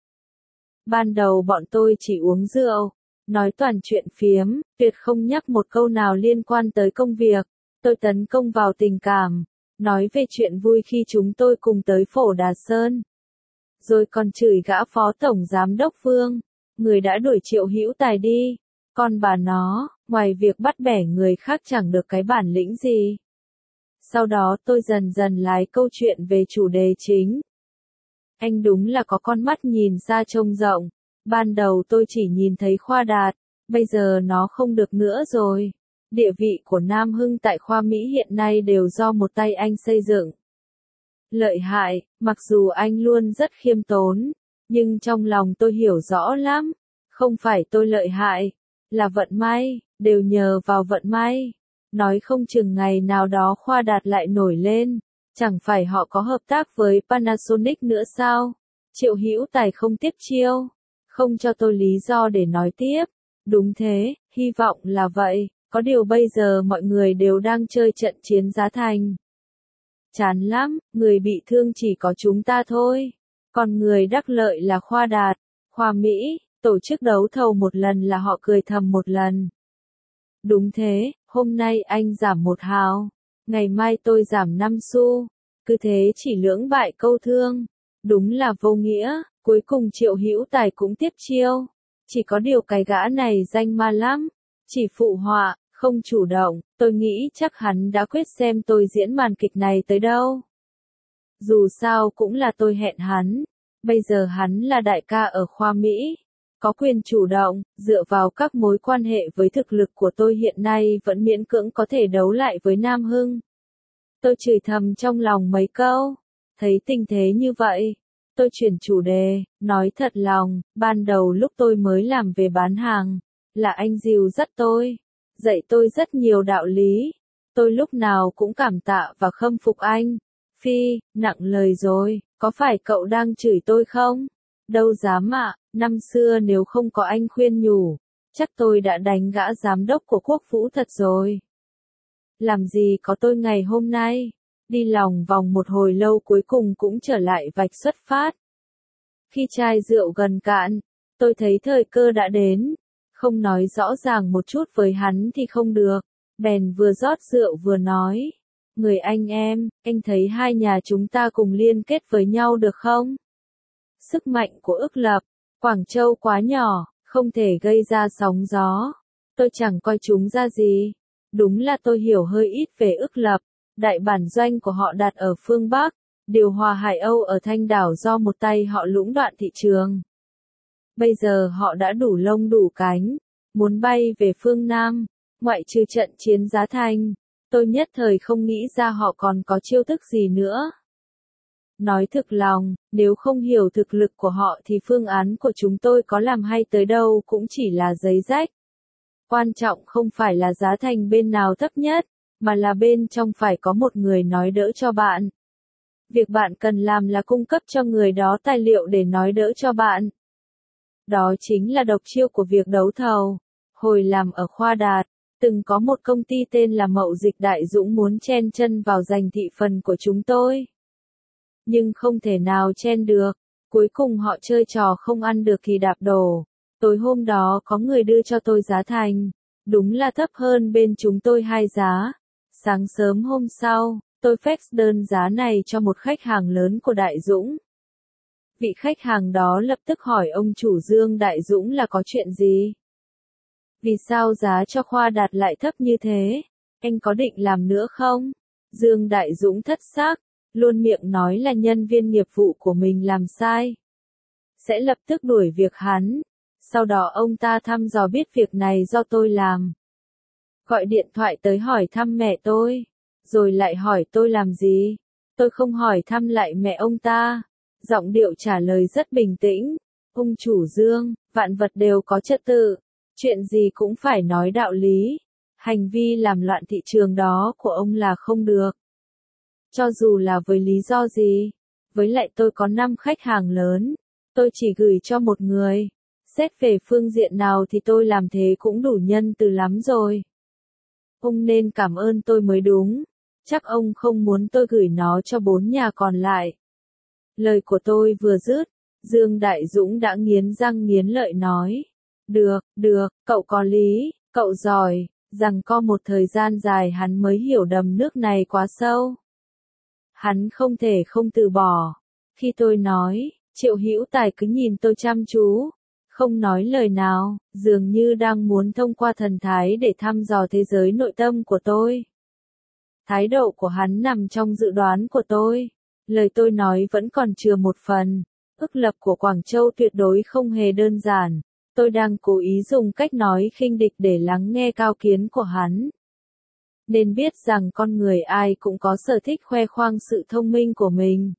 Ban đầu bọn tôi chỉ uống rượu, nói toàn chuyện phiếm, tuyệt không nhắc một câu nào liên quan tới công việc. Tôi tấn công vào tình cảm, nói về chuyện vui khi chúng tôi cùng tới Phổ Đà Sơn. Rồi còn chửi gã phó tổng giám đốc Vương, người đã đuổi Triệu Hữu Tài đi. Con bà nó, ngoài việc bắt bẻ người khác chẳng được cái bản lĩnh gì. Sau đó tôi dần dần lái câu chuyện về chủ đề chính. Anh đúng là có con mắt nhìn xa trông rộng. Ban đầu tôi chỉ nhìn thấy Khoa Đạt, bây giờ nó không được nữa rồi. Địa vị của Nam Hưng tại khoa Mỹ hiện nay đều do một tay anh xây dựng. Lợi hại, mặc dù anh luôn rất khiêm tốn, nhưng trong lòng tôi hiểu rõ lắm. Không phải tôi lợi hại, là vận may, đều nhờ vào vận may. Nói không chừng ngày nào đó Khoa Đạt lại nổi lên, chẳng phải họ có hợp tác với Panasonic nữa sao? Triệu Hữu Tài không tiếp chiêu, không cho tôi lý do để nói tiếp. Đúng thế, hy vọng là vậy, có điều bây giờ mọi người đều đang chơi trận chiến giá thành. Chán lắm, người bị thương chỉ có chúng ta thôi. Còn người đắc lợi là Khoa Đạt, khoa Mỹ, tổ chức đấu thầu một lần là họ cười thầm một lần. Đúng thế, hôm nay anh giảm một hào, ngày mai tôi giảm năm xu, cứ thế chỉ lưỡng bại câu thương. Đúng là vô nghĩa, cuối cùng Triệu Hữu Tài cũng tiếp chiêu. Chỉ có điều cái gã này danh ma lắm, chỉ phụ họa, không chủ động. Tôi nghĩ chắc hắn đã quyết xem tôi diễn màn kịch này tới đâu. Dù sao cũng là tôi hẹn hắn, bây giờ hắn là đại ca ở khoa Mỹ. có quyền chủ động, dựa vào các mối quan hệ với thực lực của tôi hiện nay vẫn miễn cưỡng có thể đấu lại với Nam Hưng. Tôi chửi thầm trong lòng mấy câu, thấy tình thế như vậy, tôi chuyển chủ đề, nói thật lòng, ban đầu lúc tôi mới làm về bán hàng, là anh dìu dắt tôi, dạy tôi rất nhiều đạo lý, tôi lúc nào cũng cảm tạ và khâm phục anh. Phi, nặng lời rồi, có phải cậu đang chửi tôi không? Đâu dám ạ, năm xưa nếu không có anh khuyên nhủ, chắc tôi đã đánh gã giám đốc của Quốc Vũ thật rồi. Làm gì có tôi ngày hôm nay, đi lòng vòng một hồi lâu cuối cùng cũng trở lại vạch xuất phát. Khi chai rượu gần cạn, tôi thấy thời cơ đã đến, không nói rõ ràng một chút với hắn thì không được, bèn vừa rót rượu vừa nói. Người anh em, anh thấy hai nhà chúng ta cùng liên kết với nhau được không? Sức mạnh của ức lập, Quảng Châu quá nhỏ, không thể gây ra sóng gió. Tôi chẳng coi chúng ra gì. Đúng là tôi hiểu hơi ít về ức lập. Đại bản doanh của họ đặt ở phương Bắc, điều hòa Hải Âu ở Thanh Đảo do một tay họ lũng đoạn thị trường. Bây giờ họ đã đủ lông đủ cánh, muốn bay về phương Nam, ngoại trừ trận chiến Giá Thành. Tôi nhất thời không nghĩ ra họ còn có chiêu thức gì nữa. Nói thực lòng, nếu không hiểu thực lực của họ thì phương án của chúng tôi có làm hay tới đâu cũng chỉ là giấy rách. Quan trọng không phải là giá thành bên nào thấp nhất, mà là bên trong phải có một người nói đỡ cho bạn. Việc bạn cần làm là cung cấp cho người đó tài liệu để nói đỡ cho bạn. Đó chính là độc chiêu của việc đấu thầu. Hồi làm ở Khoa Đạt, từng có một công ty tên là Mậu Dịch Đại Dũng muốn chen chân vào giành thị phần của chúng tôi. Nhưng không thể nào chen được, cuối cùng họ chơi trò không ăn được thì đạp đổ. Tối hôm đó có người đưa cho tôi giá thành, đúng là thấp hơn bên chúng tôi hai giá. Sáng sớm hôm sau, tôi fax đơn giá này cho một khách hàng lớn của Đại Dũng. Vị khách hàng đó lập tức hỏi ông chủ Dương Đại Dũng là có chuyện gì? Vì sao giá cho Khoa Đạt lại thấp như thế? Anh có định làm nữa không? Dương Đại Dũng thất xác, luôn miệng nói là nhân viên nghiệp vụ của mình làm sai. Sẽ lập tức đuổi việc hắn. Sau đó ông ta thăm dò biết việc này do tôi làm. Gọi điện thoại tới hỏi thăm mẹ tôi. Rồi lại hỏi tôi làm gì? Tôi không hỏi thăm lại mẹ ông ta. Giọng điệu trả lời rất bình tĩnh. Ông chủ Dương, vạn vật đều có trật tự. Chuyện gì cũng phải nói đạo lý. Hành vi làm loạn thị trường đó của ông là không được. Cho dù là với lý do gì. Với lại tôi có năm khách hàng lớn. Tôi chỉ gửi cho một người. Xét về phương diện nào thì tôi làm thế cũng đủ nhân từ lắm rồi. Ông nên cảm ơn tôi mới đúng. Chắc ông không muốn tôi gửi nó cho bốn nhà còn lại. Lời của tôi vừa dứt, Dương Đại Dũng đã nghiến răng nghiến lợi nói. Được, được, cậu có lý, cậu giỏi, rằng có một thời gian dài hắn mới hiểu đầm nước này quá sâu. Hắn không thể không từ bỏ. Khi tôi nói, Triệu Hữu Tài cứ nhìn tôi chăm chú, không nói lời nào, dường như đang muốn thông qua thần thái để thăm dò thế giới nội tâm của tôi. Thái độ của hắn nằm trong dự đoán của tôi. Lời tôi nói vẫn còn chừa một phần. Ức lập của Quảng Châu tuyệt đối không hề đơn giản. Tôi đang cố ý dùng cách nói khinh địch để lắng nghe cao kiến của hắn. Nên biết rằng con người ai cũng có sở thích khoe khoang sự thông minh của mình.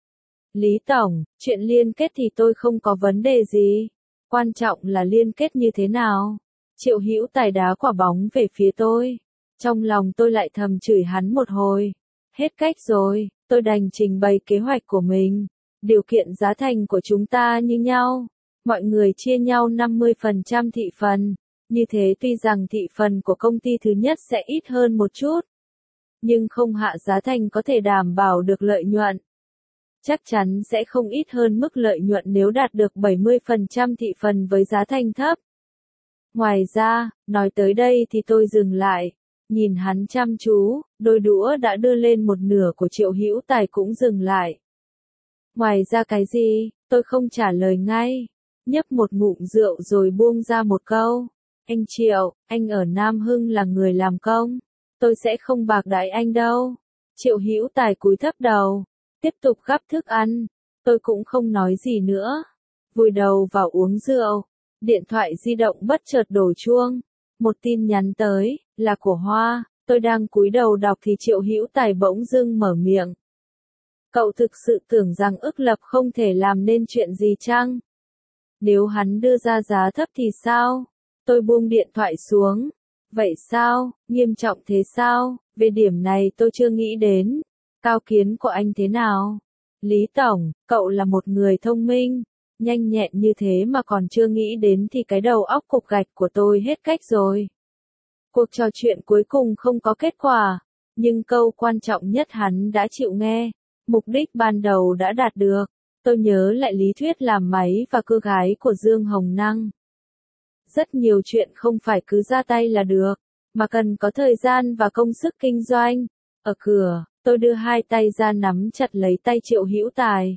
Lý Tổng, chuyện liên kết thì tôi không có vấn đề gì. Quan trọng là liên kết như thế nào. Triệu Hữu Tài đá quả bóng về phía tôi. Trong lòng tôi lại thầm chửi hắn một hồi. Hết cách rồi, tôi đành trình bày kế hoạch của mình. Điều kiện giá thành của chúng ta như nhau. Mọi người chia nhau năm mươi phần trăm thị phần. Như thế tuy rằng thị phần của công ty thứ nhất sẽ ít hơn một chút. Nhưng không hạ giá thành có thể đảm bảo được lợi nhuận. Chắc chắn sẽ không ít hơn mức lợi nhuận nếu đạt được bảy mươi phần trăm thị phần với giá thành thấp. Ngoài ra, nói tới đây thì tôi dừng lại. Nhìn hắn chăm chú, đôi đũa đã đưa lên một nửa của Triệu Hữu Tài cũng dừng lại. Ngoài ra cái gì, tôi không trả lời ngay. Nhấp một ngụm rượu rồi buông ra một câu. Anh Triệu, anh ở Nam Hưng là người làm công. Tôi sẽ không bạc đãi anh đâu. Triệu Hữu Tài cúi thấp đầu. Tiếp tục gắp thức ăn. Tôi cũng không nói gì nữa. Vùi đầu vào uống rượu. Điện thoại di động bất chợt đổ chuông. Một tin nhắn tới, là của Hoa. Tôi đang cúi đầu đọc thì Triệu Hữu Tài bỗng dưng mở miệng. Cậu thực sự tưởng rằng ức lập không thể làm nên chuyện gì chăng? Nếu hắn đưa ra giá thấp thì sao? Tôi buông điện thoại xuống. Vậy sao? Nghiêm trọng thế sao? Về điểm này tôi chưa nghĩ đến. Cao kiến của anh thế nào? Lý Tổng, cậu là một người thông minh. Nhanh nhẹn như thế mà còn chưa nghĩ đến thì cái đầu óc cục gạch của tôi hết cách rồi. Cuộc trò chuyện cuối cùng không có kết quả. Nhưng câu quan trọng nhất hắn đã chịu nghe. Mục đích ban đầu đã đạt được. Tôi nhớ lại lý thuyết làm máy và cưa gái của Dương Hồng Năng. Rất nhiều chuyện không phải cứ ra tay là được, mà cần có thời gian và công sức kinh doanh. Ở cửa, tôi đưa hai tay ra nắm chặt lấy tay Triệu Hữu Tài.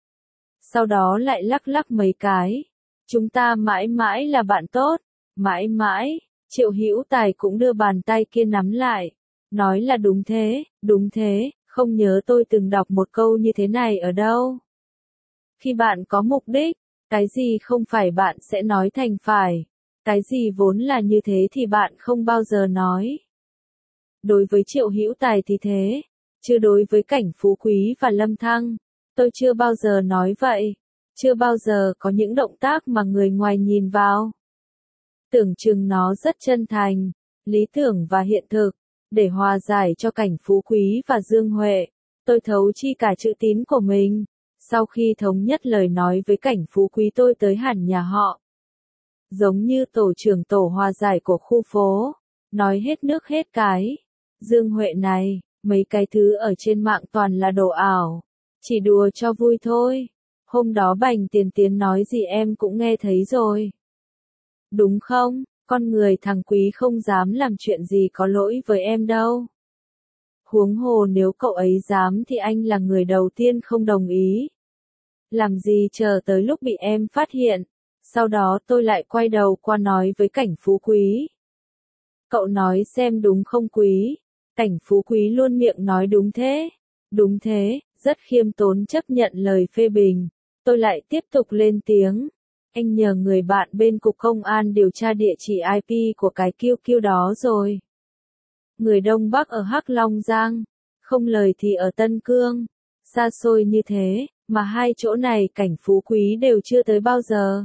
Sau đó lại lắc lắc mấy cái. Chúng ta mãi mãi là bạn tốt. Mãi mãi, Triệu Hữu Tài cũng đưa bàn tay kia nắm lại. Nói là đúng thế, đúng thế, không nhớ tôi từng đọc một câu như thế này ở đâu. Khi bạn có mục đích, cái gì không phải bạn sẽ nói thành phải. Cái gì vốn là như thế thì bạn không bao giờ nói. Đối với Triệu Hữu Tài thì thế, chứ đối với Cảnh Phú Quý và Lâm Thăng, tôi chưa bao giờ nói vậy. Chưa bao giờ có những động tác mà người ngoài nhìn vào. Tưởng chừng nó rất chân thành, lý tưởng và hiện thực, để hòa giải cho Cảnh Phú Quý và Dương Huệ. Tôi thấu chi cả chữ tín của mình. Sau khi thống nhất lời nói với Cảnh Phú Quý tôi tới hẳn nhà họ. Giống như tổ trưởng tổ hòa giải của khu phố. Nói hết nước hết cái. Dương Huệ này, mấy cái thứ ở trên mạng toàn là đồ ảo. Chỉ đùa cho vui thôi. Hôm đó Bành Tiền Tiến nói gì em cũng nghe thấy rồi. Đúng không? Con người thằng Quý không dám làm chuyện gì có lỗi với em đâu. Huống hồ nếu cậu ấy dám thì anh là người đầu tiên không đồng ý. Làm gì chờ tới lúc bị em phát hiện. Sau đó tôi lại quay đầu qua nói với Cảnh Phú Quý. Cậu nói xem đúng không Quý? Cảnh Phú Quý luôn miệng nói đúng thế. Đúng thế, rất khiêm tốn chấp nhận lời phê bình. Tôi lại tiếp tục lên tiếng. Anh nhờ người bạn bên cục công an điều tra địa chỉ i pê của cái kiu kiu đó rồi. Người Đông Bắc ở Hắc Long Giang. Không lời thì ở Tân Cương. Xa xôi như thế, mà hai chỗ này Cảnh Phú Quý đều chưa tới bao giờ.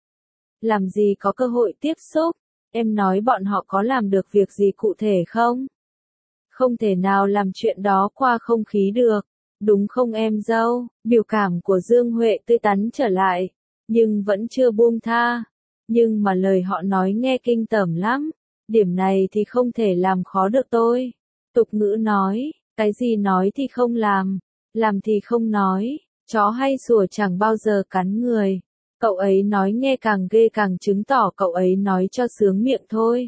Làm gì có cơ hội tiếp xúc, em nói bọn họ có làm được việc gì cụ thể không? Không thể nào làm chuyện đó qua không khí được, đúng không em dâu? Biểu cảm của Dương Huệ tươi tắn trở lại, nhưng vẫn chưa buông tha. Nhưng mà lời họ nói nghe kinh tởm lắm, điểm này thì không thể làm khó được tôi. Tục ngữ nói, cái gì nói thì không làm, làm thì không nói, chó hay sủa chẳng bao giờ cắn người. Cậu ấy nói nghe càng ghê càng chứng tỏ cậu ấy nói cho sướng miệng thôi.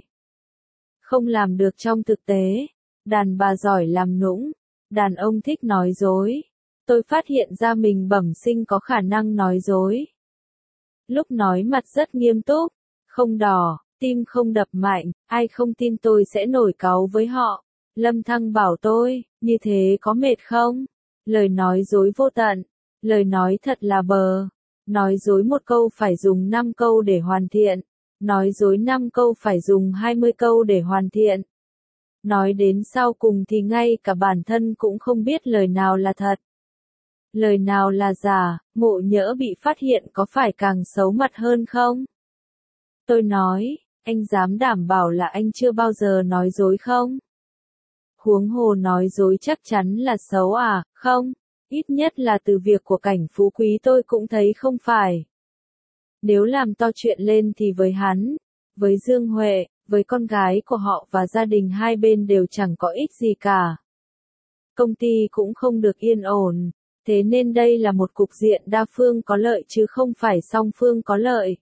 Không làm được trong thực tế. Đàn bà giỏi làm nũng, đàn ông thích nói dối. Tôi phát hiện ra mình bẩm sinh có khả năng nói dối. Lúc nói mặt rất nghiêm túc, không đỏ, tim không đập mạnh, ai không tin tôi sẽ nổi cáu với họ. Lâm Thăng bảo tôi, như thế có mệt không? Lời nói dối vô tận, lời nói thật là bờ. Nói dối một câu phải dùng năm câu để hoàn thiện. Nói dối năm câu phải dùng hai mươi câu để hoàn thiện. Nói đến sau cùng thì ngay cả bản thân cũng không biết lời nào là thật. Lời nào là giả, ngộ nhỡ bị phát hiện có phải càng xấu mặt hơn không? Tôi nói, anh dám đảm bảo là anh chưa bao giờ nói dối không? Huống hồ nói dối chắc chắn là xấu à, không? Ít nhất là từ việc của Cảnh Phú Quý tôi cũng thấy không phải. Nếu làm to chuyện lên thì với hắn, với Dương Huệ, với con gái của họ và gia đình hai bên đều chẳng có ích gì cả. Công ty cũng không được yên ổn, thế nên đây là một cục diện đa phương có lợi chứ không phải song phương có lợi.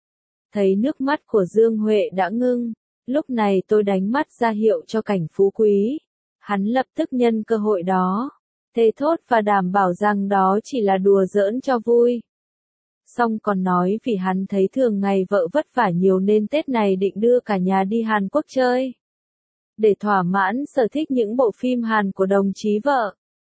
Thấy nước mắt của Dương Huệ đã ngưng, lúc này tôi đánh mắt ra hiệu cho Cảnh Phú Quý. Hắn lập tức nhân cơ hội đó, thề thốt và đảm bảo rằng đó chỉ là đùa giỡn cho vui. Xong còn nói vì hắn thấy thường ngày vợ vất vả nhiều nên Tết này định đưa cả nhà đi Hàn Quốc chơi. Để thỏa mãn sở thích những bộ phim Hàn của đồng chí vợ.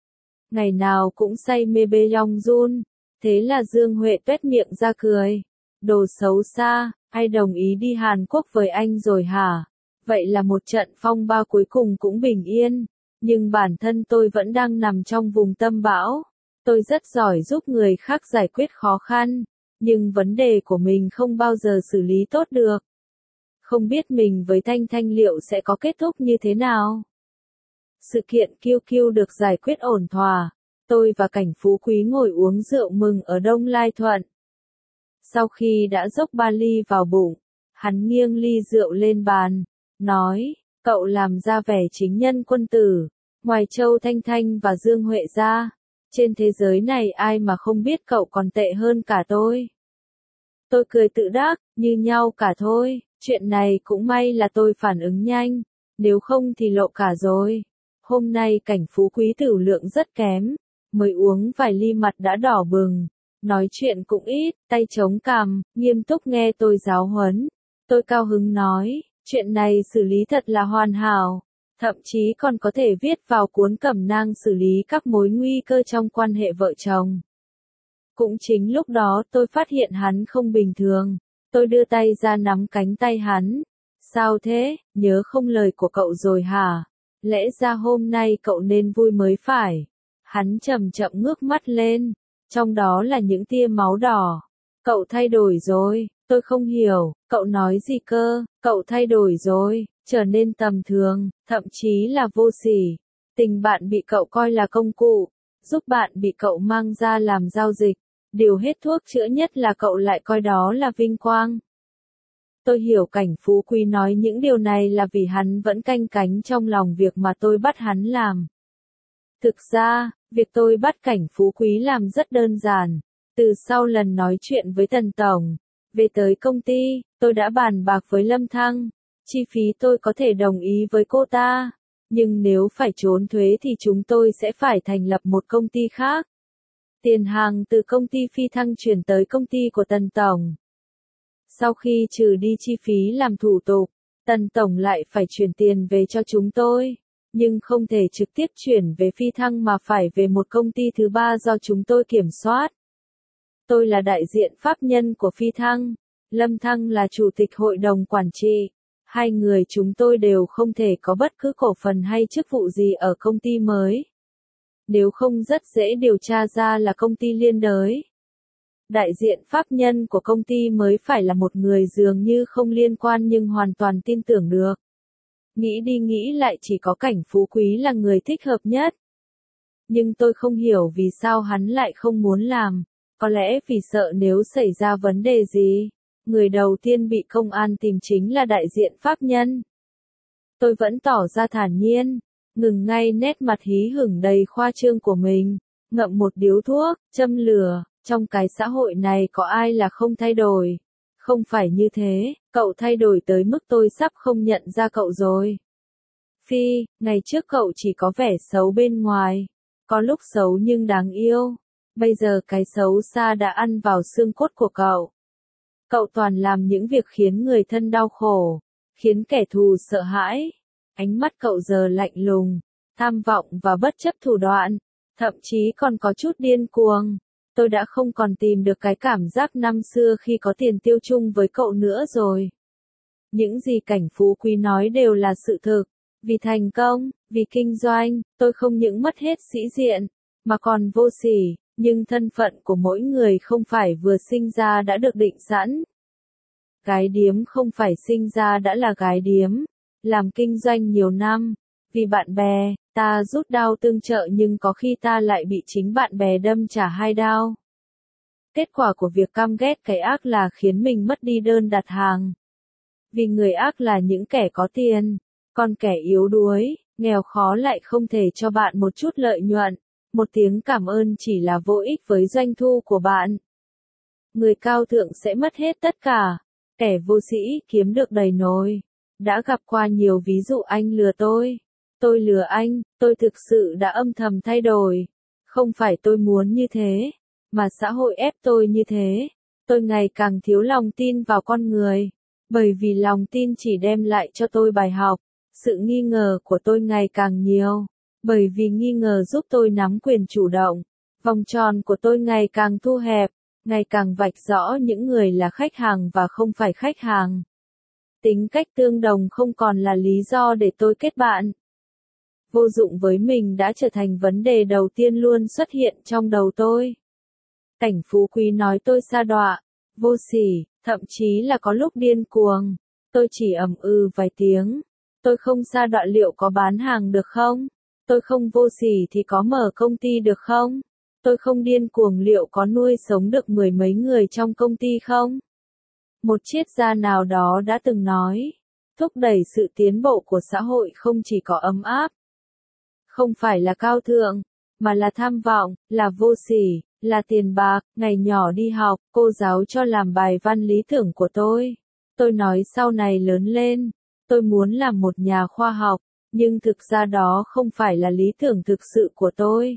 Ngày nào cũng say mê Bae Yong Joon. Thế là Dương Huệ tuét miệng ra cười. Đồ xấu xa, Ai đồng ý đi Hàn Quốc với anh rồi hả? Vậy là một trận phong ba cuối cùng cũng bình yên, nhưng bản thân tôi vẫn đang nằm trong vùng tâm bão. Tôi rất giỏi giúp người khác giải quyết khó khăn, nhưng vấn đề của mình không bao giờ xử lý tốt được. Không biết mình với Thanh Thanh liệu sẽ có kết thúc như thế nào? Sự kiện kiu kiu được giải quyết ổn thỏa. Tôi và Cảnh Phú Quý ngồi uống rượu mừng ở Đông Lai Thuận. Sau khi đã dốc ba ly vào bụng, hắn nghiêng ly rượu lên bàn, nói, cậu làm ra vẻ chính nhân quân tử, ngoài Châu Thanh Thanh và Dương Huệ ra, trên thế giới này ai mà không biết cậu còn tệ hơn cả tôi. Tôi cười tự đắc, như nhau cả thôi, chuyện này cũng may là tôi phản ứng nhanh, nếu không thì lộ cả rồi. Hôm nay Cảnh Phú Quý tửu lượng rất kém, mới uống vài ly mặt đã đỏ bừng, nói chuyện cũng ít, tay chống cằm, nghiêm túc nghe tôi giáo huấn. Tôi cao hứng nói, chuyện này xử lý thật là hoàn hảo, thậm chí còn có thể viết vào cuốn cẩm nang xử lý các mối nguy cơ trong quan hệ vợ chồng. Cũng chính lúc đó tôi phát hiện hắn không bình thường, tôi đưa tay ra nắm cánh tay hắn. Sao thế, nhớ không lời của cậu rồi hả? Lẽ ra hôm nay cậu nên vui mới phải. Hắn chậm chậm ngước mắt lên, trong đó là những tia máu đỏ. Cậu thay đổi rồi, tôi không hiểu, cậu nói gì cơ, cậu thay đổi rồi, trở nên tầm thường, thậm chí là vô sỉ. Tình bạn bị cậu coi là công cụ, giúp bạn bị cậu mang ra làm giao dịch, điều hết thuốc chữa nhất là cậu lại coi đó là vinh quang. Tôi hiểu Cảnh Phú Quý nói những điều này là vì hắn vẫn canh cánh trong lòng việc mà tôi bắt hắn làm. Thực ra, việc tôi bắt Cảnh Phú Quý làm rất đơn giản. Từ sau lần nói chuyện với Tần Tổng, về tới công ty, tôi đã bàn bạc với Lâm Thăng. Chi phí tôi có thể đồng ý với cô ta, nhưng nếu phải trốn thuế thì chúng tôi sẽ phải thành lập một công ty khác. Tiền hàng từ công ty Phi Thăng chuyển tới công ty của Tần Tổng. Sau khi trừ đi chi phí làm thủ tục, Tần Tổng lại phải chuyển tiền về cho chúng tôi, nhưng không thể trực tiếp chuyển về Phi Thăng mà phải về một công ty thứ ba do chúng tôi kiểm soát. Tôi là đại diện pháp nhân của Phi Thăng, Lâm Thăng là chủ tịch hội đồng quản trị. Hai người chúng tôi đều không thể có bất cứ cổ phần hay chức vụ gì ở công ty mới. Nếu không rất dễ điều tra ra là công ty liên đới. Đại diện pháp nhân của công ty mới phải là một người dường như không liên quan nhưng hoàn toàn tin tưởng được. Nghĩ đi nghĩ lại chỉ có Cảnh Phú Quý là người thích hợp nhất. Nhưng tôi không hiểu vì sao hắn lại không muốn làm. Có lẽ vì sợ nếu xảy ra vấn đề gì, người đầu tiên bị công an tìm chính là đại diện pháp nhân. Tôi vẫn tỏ ra thản nhiên, ngừng ngay nét mặt hí hửng đầy khoa trương của mình, ngậm một điếu thuốc, châm lửa. Trong cái xã hội này có ai là không thay đổi? Không phải như thế, cậu thay đổi tới mức tôi sắp không nhận ra cậu rồi. Phi, ngày trước cậu chỉ có vẻ xấu bên ngoài, có lúc xấu nhưng đáng yêu. Bây giờ cái xấu xa đã ăn vào xương cốt của cậu. Cậu toàn làm những việc khiến người thân đau khổ, khiến kẻ thù sợ hãi. Ánh mắt cậu giờ lạnh lùng, tham vọng và bất chấp thủ đoạn, thậm chí còn có chút điên cuồng. Tôi đã không còn tìm được cái cảm giác năm xưa khi có tiền tiêu chung với cậu nữa rồi. Những gì Cảnh Phú Quý nói đều là sự thực. Vì thành công, vì kinh doanh, tôi không những mất hết sĩ diện, mà còn vô sỉ. Nhưng thân phận của mỗi người không phải vừa sinh ra đã được định sẵn. Gái điếm không phải sinh ra đã là gái điếm. Làm kinh doanh nhiều năm, vì bạn bè, ta rút đao tương trợ nhưng có khi ta lại bị chính bạn bè đâm trả hai đao. Kết quả của việc căm ghét cái ác là khiến mình mất đi đơn đặt hàng. Vì người ác là những kẻ có tiền, còn kẻ yếu đuối, nghèo khó lại không thể cho bạn một chút lợi nhuận. Một tiếng cảm ơn chỉ là vô ích với doanh thu của bạn. Người cao thượng sẽ mất hết tất cả, kẻ vô sĩ kiếm được đầy nồi. Đã gặp qua nhiều ví dụ anh lừa tôi, tôi lừa anh, tôi thực sự đã âm thầm thay đổi. Không phải tôi muốn như thế, mà xã hội ép tôi như thế. Tôi ngày càng thiếu lòng tin vào con người, bởi vì lòng tin chỉ đem lại cho tôi bài học. Sự nghi ngờ của tôi ngày càng nhiều, bởi vì nghi ngờ giúp tôi nắm quyền chủ động. Vòng tròn của tôi ngày càng thu hẹp, ngày càng vạch rõ những người là khách hàng và không phải khách hàng. Tính cách tương đồng không còn là lý do để tôi kết bạn. Vô dụng với mình đã trở thành vấn đề đầu tiên luôn xuất hiện trong đầu tôi. Cảnh Phú Quý nói tôi sa đọa, vô sỉ, thậm chí là có lúc điên cuồng. Tôi chỉ ậm ừ vài tiếng. Tôi không sa đọa liệu có bán hàng được không? Tôi không vô sỉ thì có mở công ty được không? Tôi không điên cuồng liệu có nuôi sống được mười mấy người trong công ty không? Một triết gia nào đó đã từng nói, thúc đẩy sự tiến bộ của xã hội không chỉ có ấm áp, không phải là cao thượng, mà là tham vọng, là vô sỉ, là tiền bạc. Ngày nhỏ đi học, cô giáo cho làm bài văn lý tưởng của tôi. Tôi nói sau này lớn lên, tôi muốn làm một nhà khoa học, nhưng thực ra đó không phải là lý tưởng thực sự của tôi.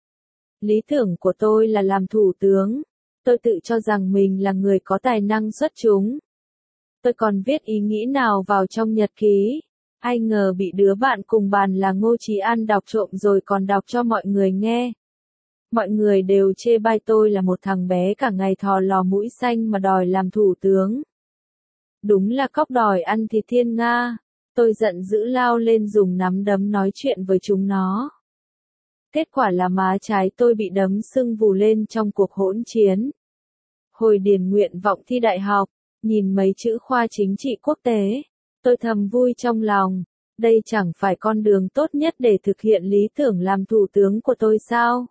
Lý tưởng của tôi là làm thủ tướng. Tôi tự cho rằng mình là người có tài năng xuất chúng. Tôi còn viết ý nghĩ nào vào trong nhật ký. Ai ngờ bị đứa bạn cùng bàn là Ngô Chí An đọc trộm rồi còn đọc cho mọi người nghe. Mọi người đều chê bai tôi là một thằng bé cả ngày thò lò mũi xanh mà đòi làm thủ tướng. Đúng là cóc đòi ăn thịt thiên nga. Tôi giận dữ lao lên dùng nắm đấm nói chuyện với chúng nó. Kết quả là má trái tôi bị đấm sưng vù lên trong cuộc hỗn chiến. Hồi điền nguyện vọng thi đại học, nhìn mấy chữ khoa chính trị quốc tế, tôi thầm vui trong lòng. Đây chẳng phải con đường tốt nhất để thực hiện lý tưởng làm thủ tướng của tôi sao?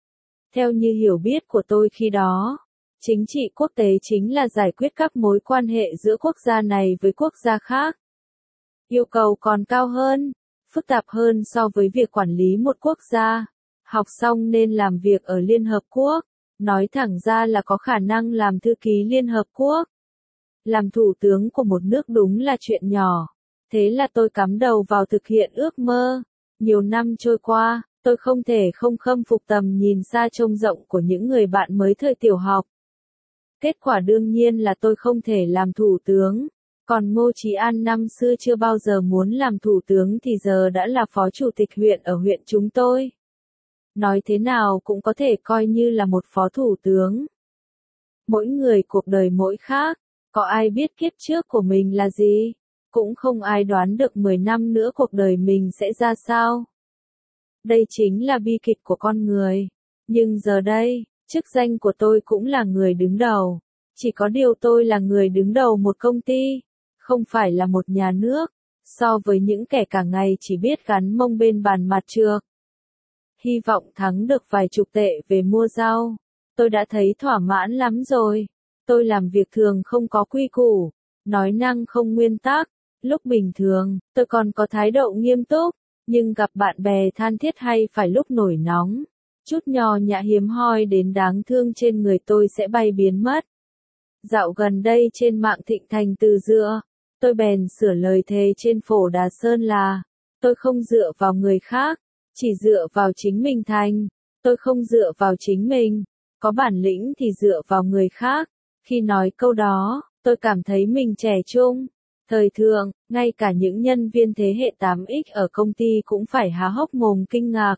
Theo như hiểu biết của tôi khi đó, chính trị quốc tế chính là giải quyết các mối quan hệ giữa quốc gia này với quốc gia khác. Yêu cầu còn cao hơn, phức tạp hơn so với việc quản lý một quốc gia. Học xong nên làm việc ở Liên Hợp Quốc, nói thẳng ra là có khả năng làm thư ký Liên Hợp Quốc. Làm thủ tướng của một nước đúng là chuyện nhỏ. Thế là tôi cắm đầu vào thực hiện ước mơ. Nhiều năm trôi qua, tôi không thể không khâm phục tầm nhìn xa trông rộng của những người bạn mới thời tiểu học. Kết quả đương nhiên là tôi không thể làm thủ tướng. Còn Ngô Chí An năm xưa chưa bao giờ muốn làm thủ tướng thì giờ đã là phó chủ tịch huyện ở huyện chúng tôi. Nói thế nào cũng có thể coi như là một phó thủ tướng. Mỗi người cuộc đời mỗi khác, có ai biết kiếp trước của mình là gì? Cũng không ai đoán được mười năm nữa cuộc đời mình sẽ ra sao. Đây chính là bi kịch của con người. Nhưng giờ đây, chức danh của tôi cũng là người đứng đầu. Chỉ có điều tôi là người đứng đầu một công ty, không phải là một nhà nước, so với những kẻ cả ngày chỉ biết gắn mông bên bàn mặt trược. Hy vọng thắng được vài chục tệ về mua rau. Tôi đã thấy thỏa mãn lắm rồi. Tôi làm việc thường không có quy củ, nói năng không nguyên tắc. Lúc bình thường, tôi còn có thái độ nghiêm túc, nhưng gặp bạn bè than thiết hay phải lúc nổi nóng, chút nho nhã hiếm hoi đến đáng thương trên người tôi sẽ bay biến mất. Dạo gần đây trên mạng thịnh thành từ dựa, tôi bèn sửa lời thề trên phổ Đà Sơn là, tôi không dựa vào người khác, chỉ dựa vào chính mình thành. Tôi không dựa vào chính mình, có bản lĩnh thì dựa vào người khác. Khi nói câu đó, tôi cảm thấy mình trẻ trung. Thời thượng, ngay cả những nhân viên thế hệ tám x ở công ty cũng phải há hốc mồm kinh ngạc.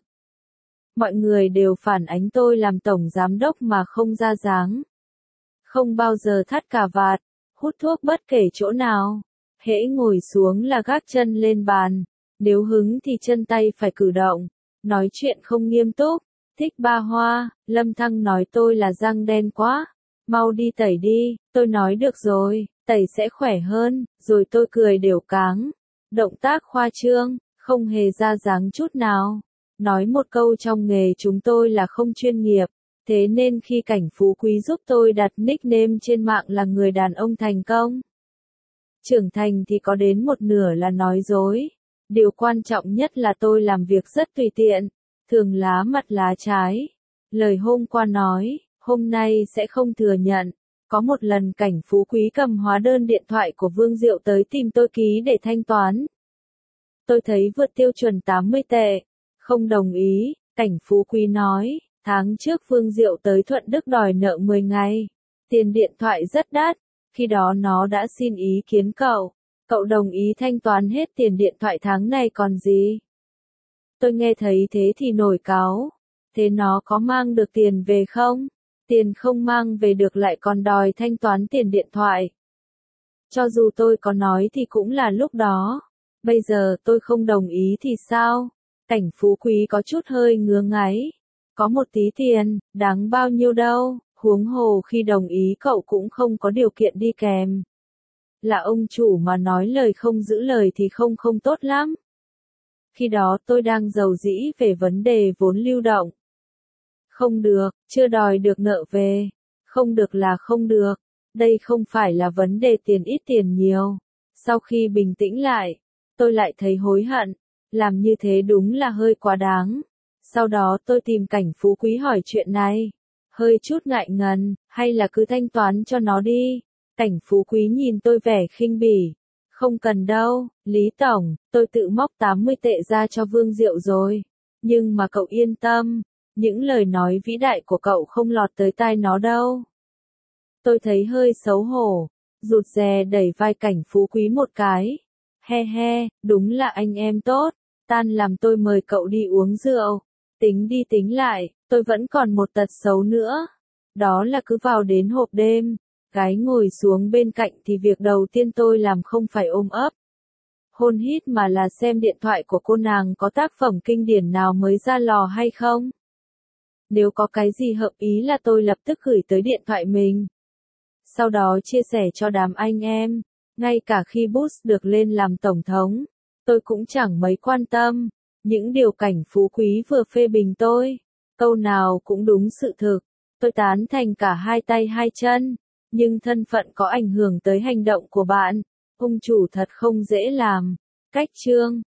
Mọi người đều phản ánh tôi làm tổng giám đốc mà không ra dáng. Không bao giờ thắt cà vạt, hút thuốc bất kể chỗ nào. Hễ ngồi xuống là gác chân lên bàn. Nếu hứng thì chân tay phải cử động. Nói chuyện không nghiêm túc. Thích ba hoa. Lâm Thăng nói tôi là răng đen quá. Mau đi tẩy đi. Tôi nói được rồi, tẩy sẽ khỏe hơn. Rồi tôi cười đều cáng. Động tác khoa trương, không hề ra dáng chút nào. Nói một câu trong nghề chúng tôi là không chuyên nghiệp. Thế nên khi Cảnh Phú Quý giúp tôi đặt nickname trên mạng là người đàn ông thành công. Trưởng thành thì có đến một nửa là nói dối. Điều quan trọng nhất là tôi làm việc rất tùy tiện, thường lá mặt lá trái. Lời hôm qua nói, hôm nay sẽ không thừa nhận. Có một lần Cảnh Phú Quý cầm hóa đơn điện thoại của Vương Diệu tới tìm tôi ký để thanh toán. Tôi thấy vượt tiêu chuẩn tám mươi tệ. Không đồng ý, Cảnh Phú Quý nói, tháng trước Vương Diệu tới Thuận Đức đòi nợ mười ngày. Tiền điện thoại rất đắt, khi đó nó đã xin ý kiến cậu. Cậu đồng ý thanh toán hết tiền điện thoại tháng này còn gì? Tôi nghe thấy thế thì nổi cáu. Thế nó có mang được tiền về không? Tiền không mang về được lại còn đòi thanh toán tiền điện thoại. Cho dù tôi có nói thì cũng là lúc đó. Bây giờ tôi không đồng ý thì sao? Cảnh Phú Quý có chút hơi ngứa ngáy. Có một tí tiền, đáng bao nhiêu đâu, huống hồ khi đồng ý cậu cũng không có điều kiện đi kèm. Là ông chủ mà nói lời không giữ lời thì không không tốt lắm. Khi đó tôi đang rầu rĩ về vấn đề vốn lưu động. Không được, chưa đòi được nợ về. Không được là không được. Đây không phải là vấn đề tiền ít tiền nhiều. Sau khi bình tĩnh lại, tôi lại thấy hối hận. Làm như thế đúng là hơi quá đáng. Sau đó tôi tìm Cảnh Phú Quý hỏi chuyện này. Hơi chút ngại ngần, hay là cứ thanh toán cho nó đi. Cảnh Phú Quý nhìn tôi vẻ khinh bỉ. Không cần đâu, Lý Tổng, tôi tự móc tám mươi tệ ra cho Vương Diệu rồi. Nhưng mà cậu yên tâm, những lời nói vĩ đại của cậu không lọt tới tai nó đâu. Tôi thấy hơi xấu hổ, rụt rè đẩy vai Cảnh Phú Quý một cái. He he, đúng là anh em tốt, tan làm tôi mời cậu đi uống rượu. Tính đi tính lại, tôi vẫn còn một tật xấu nữa. Đó là cứ vào đến hộp đêm, gái ngồi xuống bên cạnh thì việc đầu tiên tôi làm không phải ôm ấp hôn hít mà là xem điện thoại của cô nàng có tác phẩm kinh điển nào mới ra lò hay không. Nếu có cái gì hợp ý là tôi lập tức gửi tới điện thoại mình. Sau đó chia sẻ cho đám anh em, ngay cả khi Bush được lên làm tổng thống, tôi cũng chẳng mấy quan tâm. Những điều Cảnh Phú Quý vừa phê bình tôi, câu nào cũng đúng sự thực, tôi tán thành cả hai tay hai chân, nhưng thân phận có ảnh hưởng tới hành động của bạn, ông chủ thật không dễ làm. Cách chương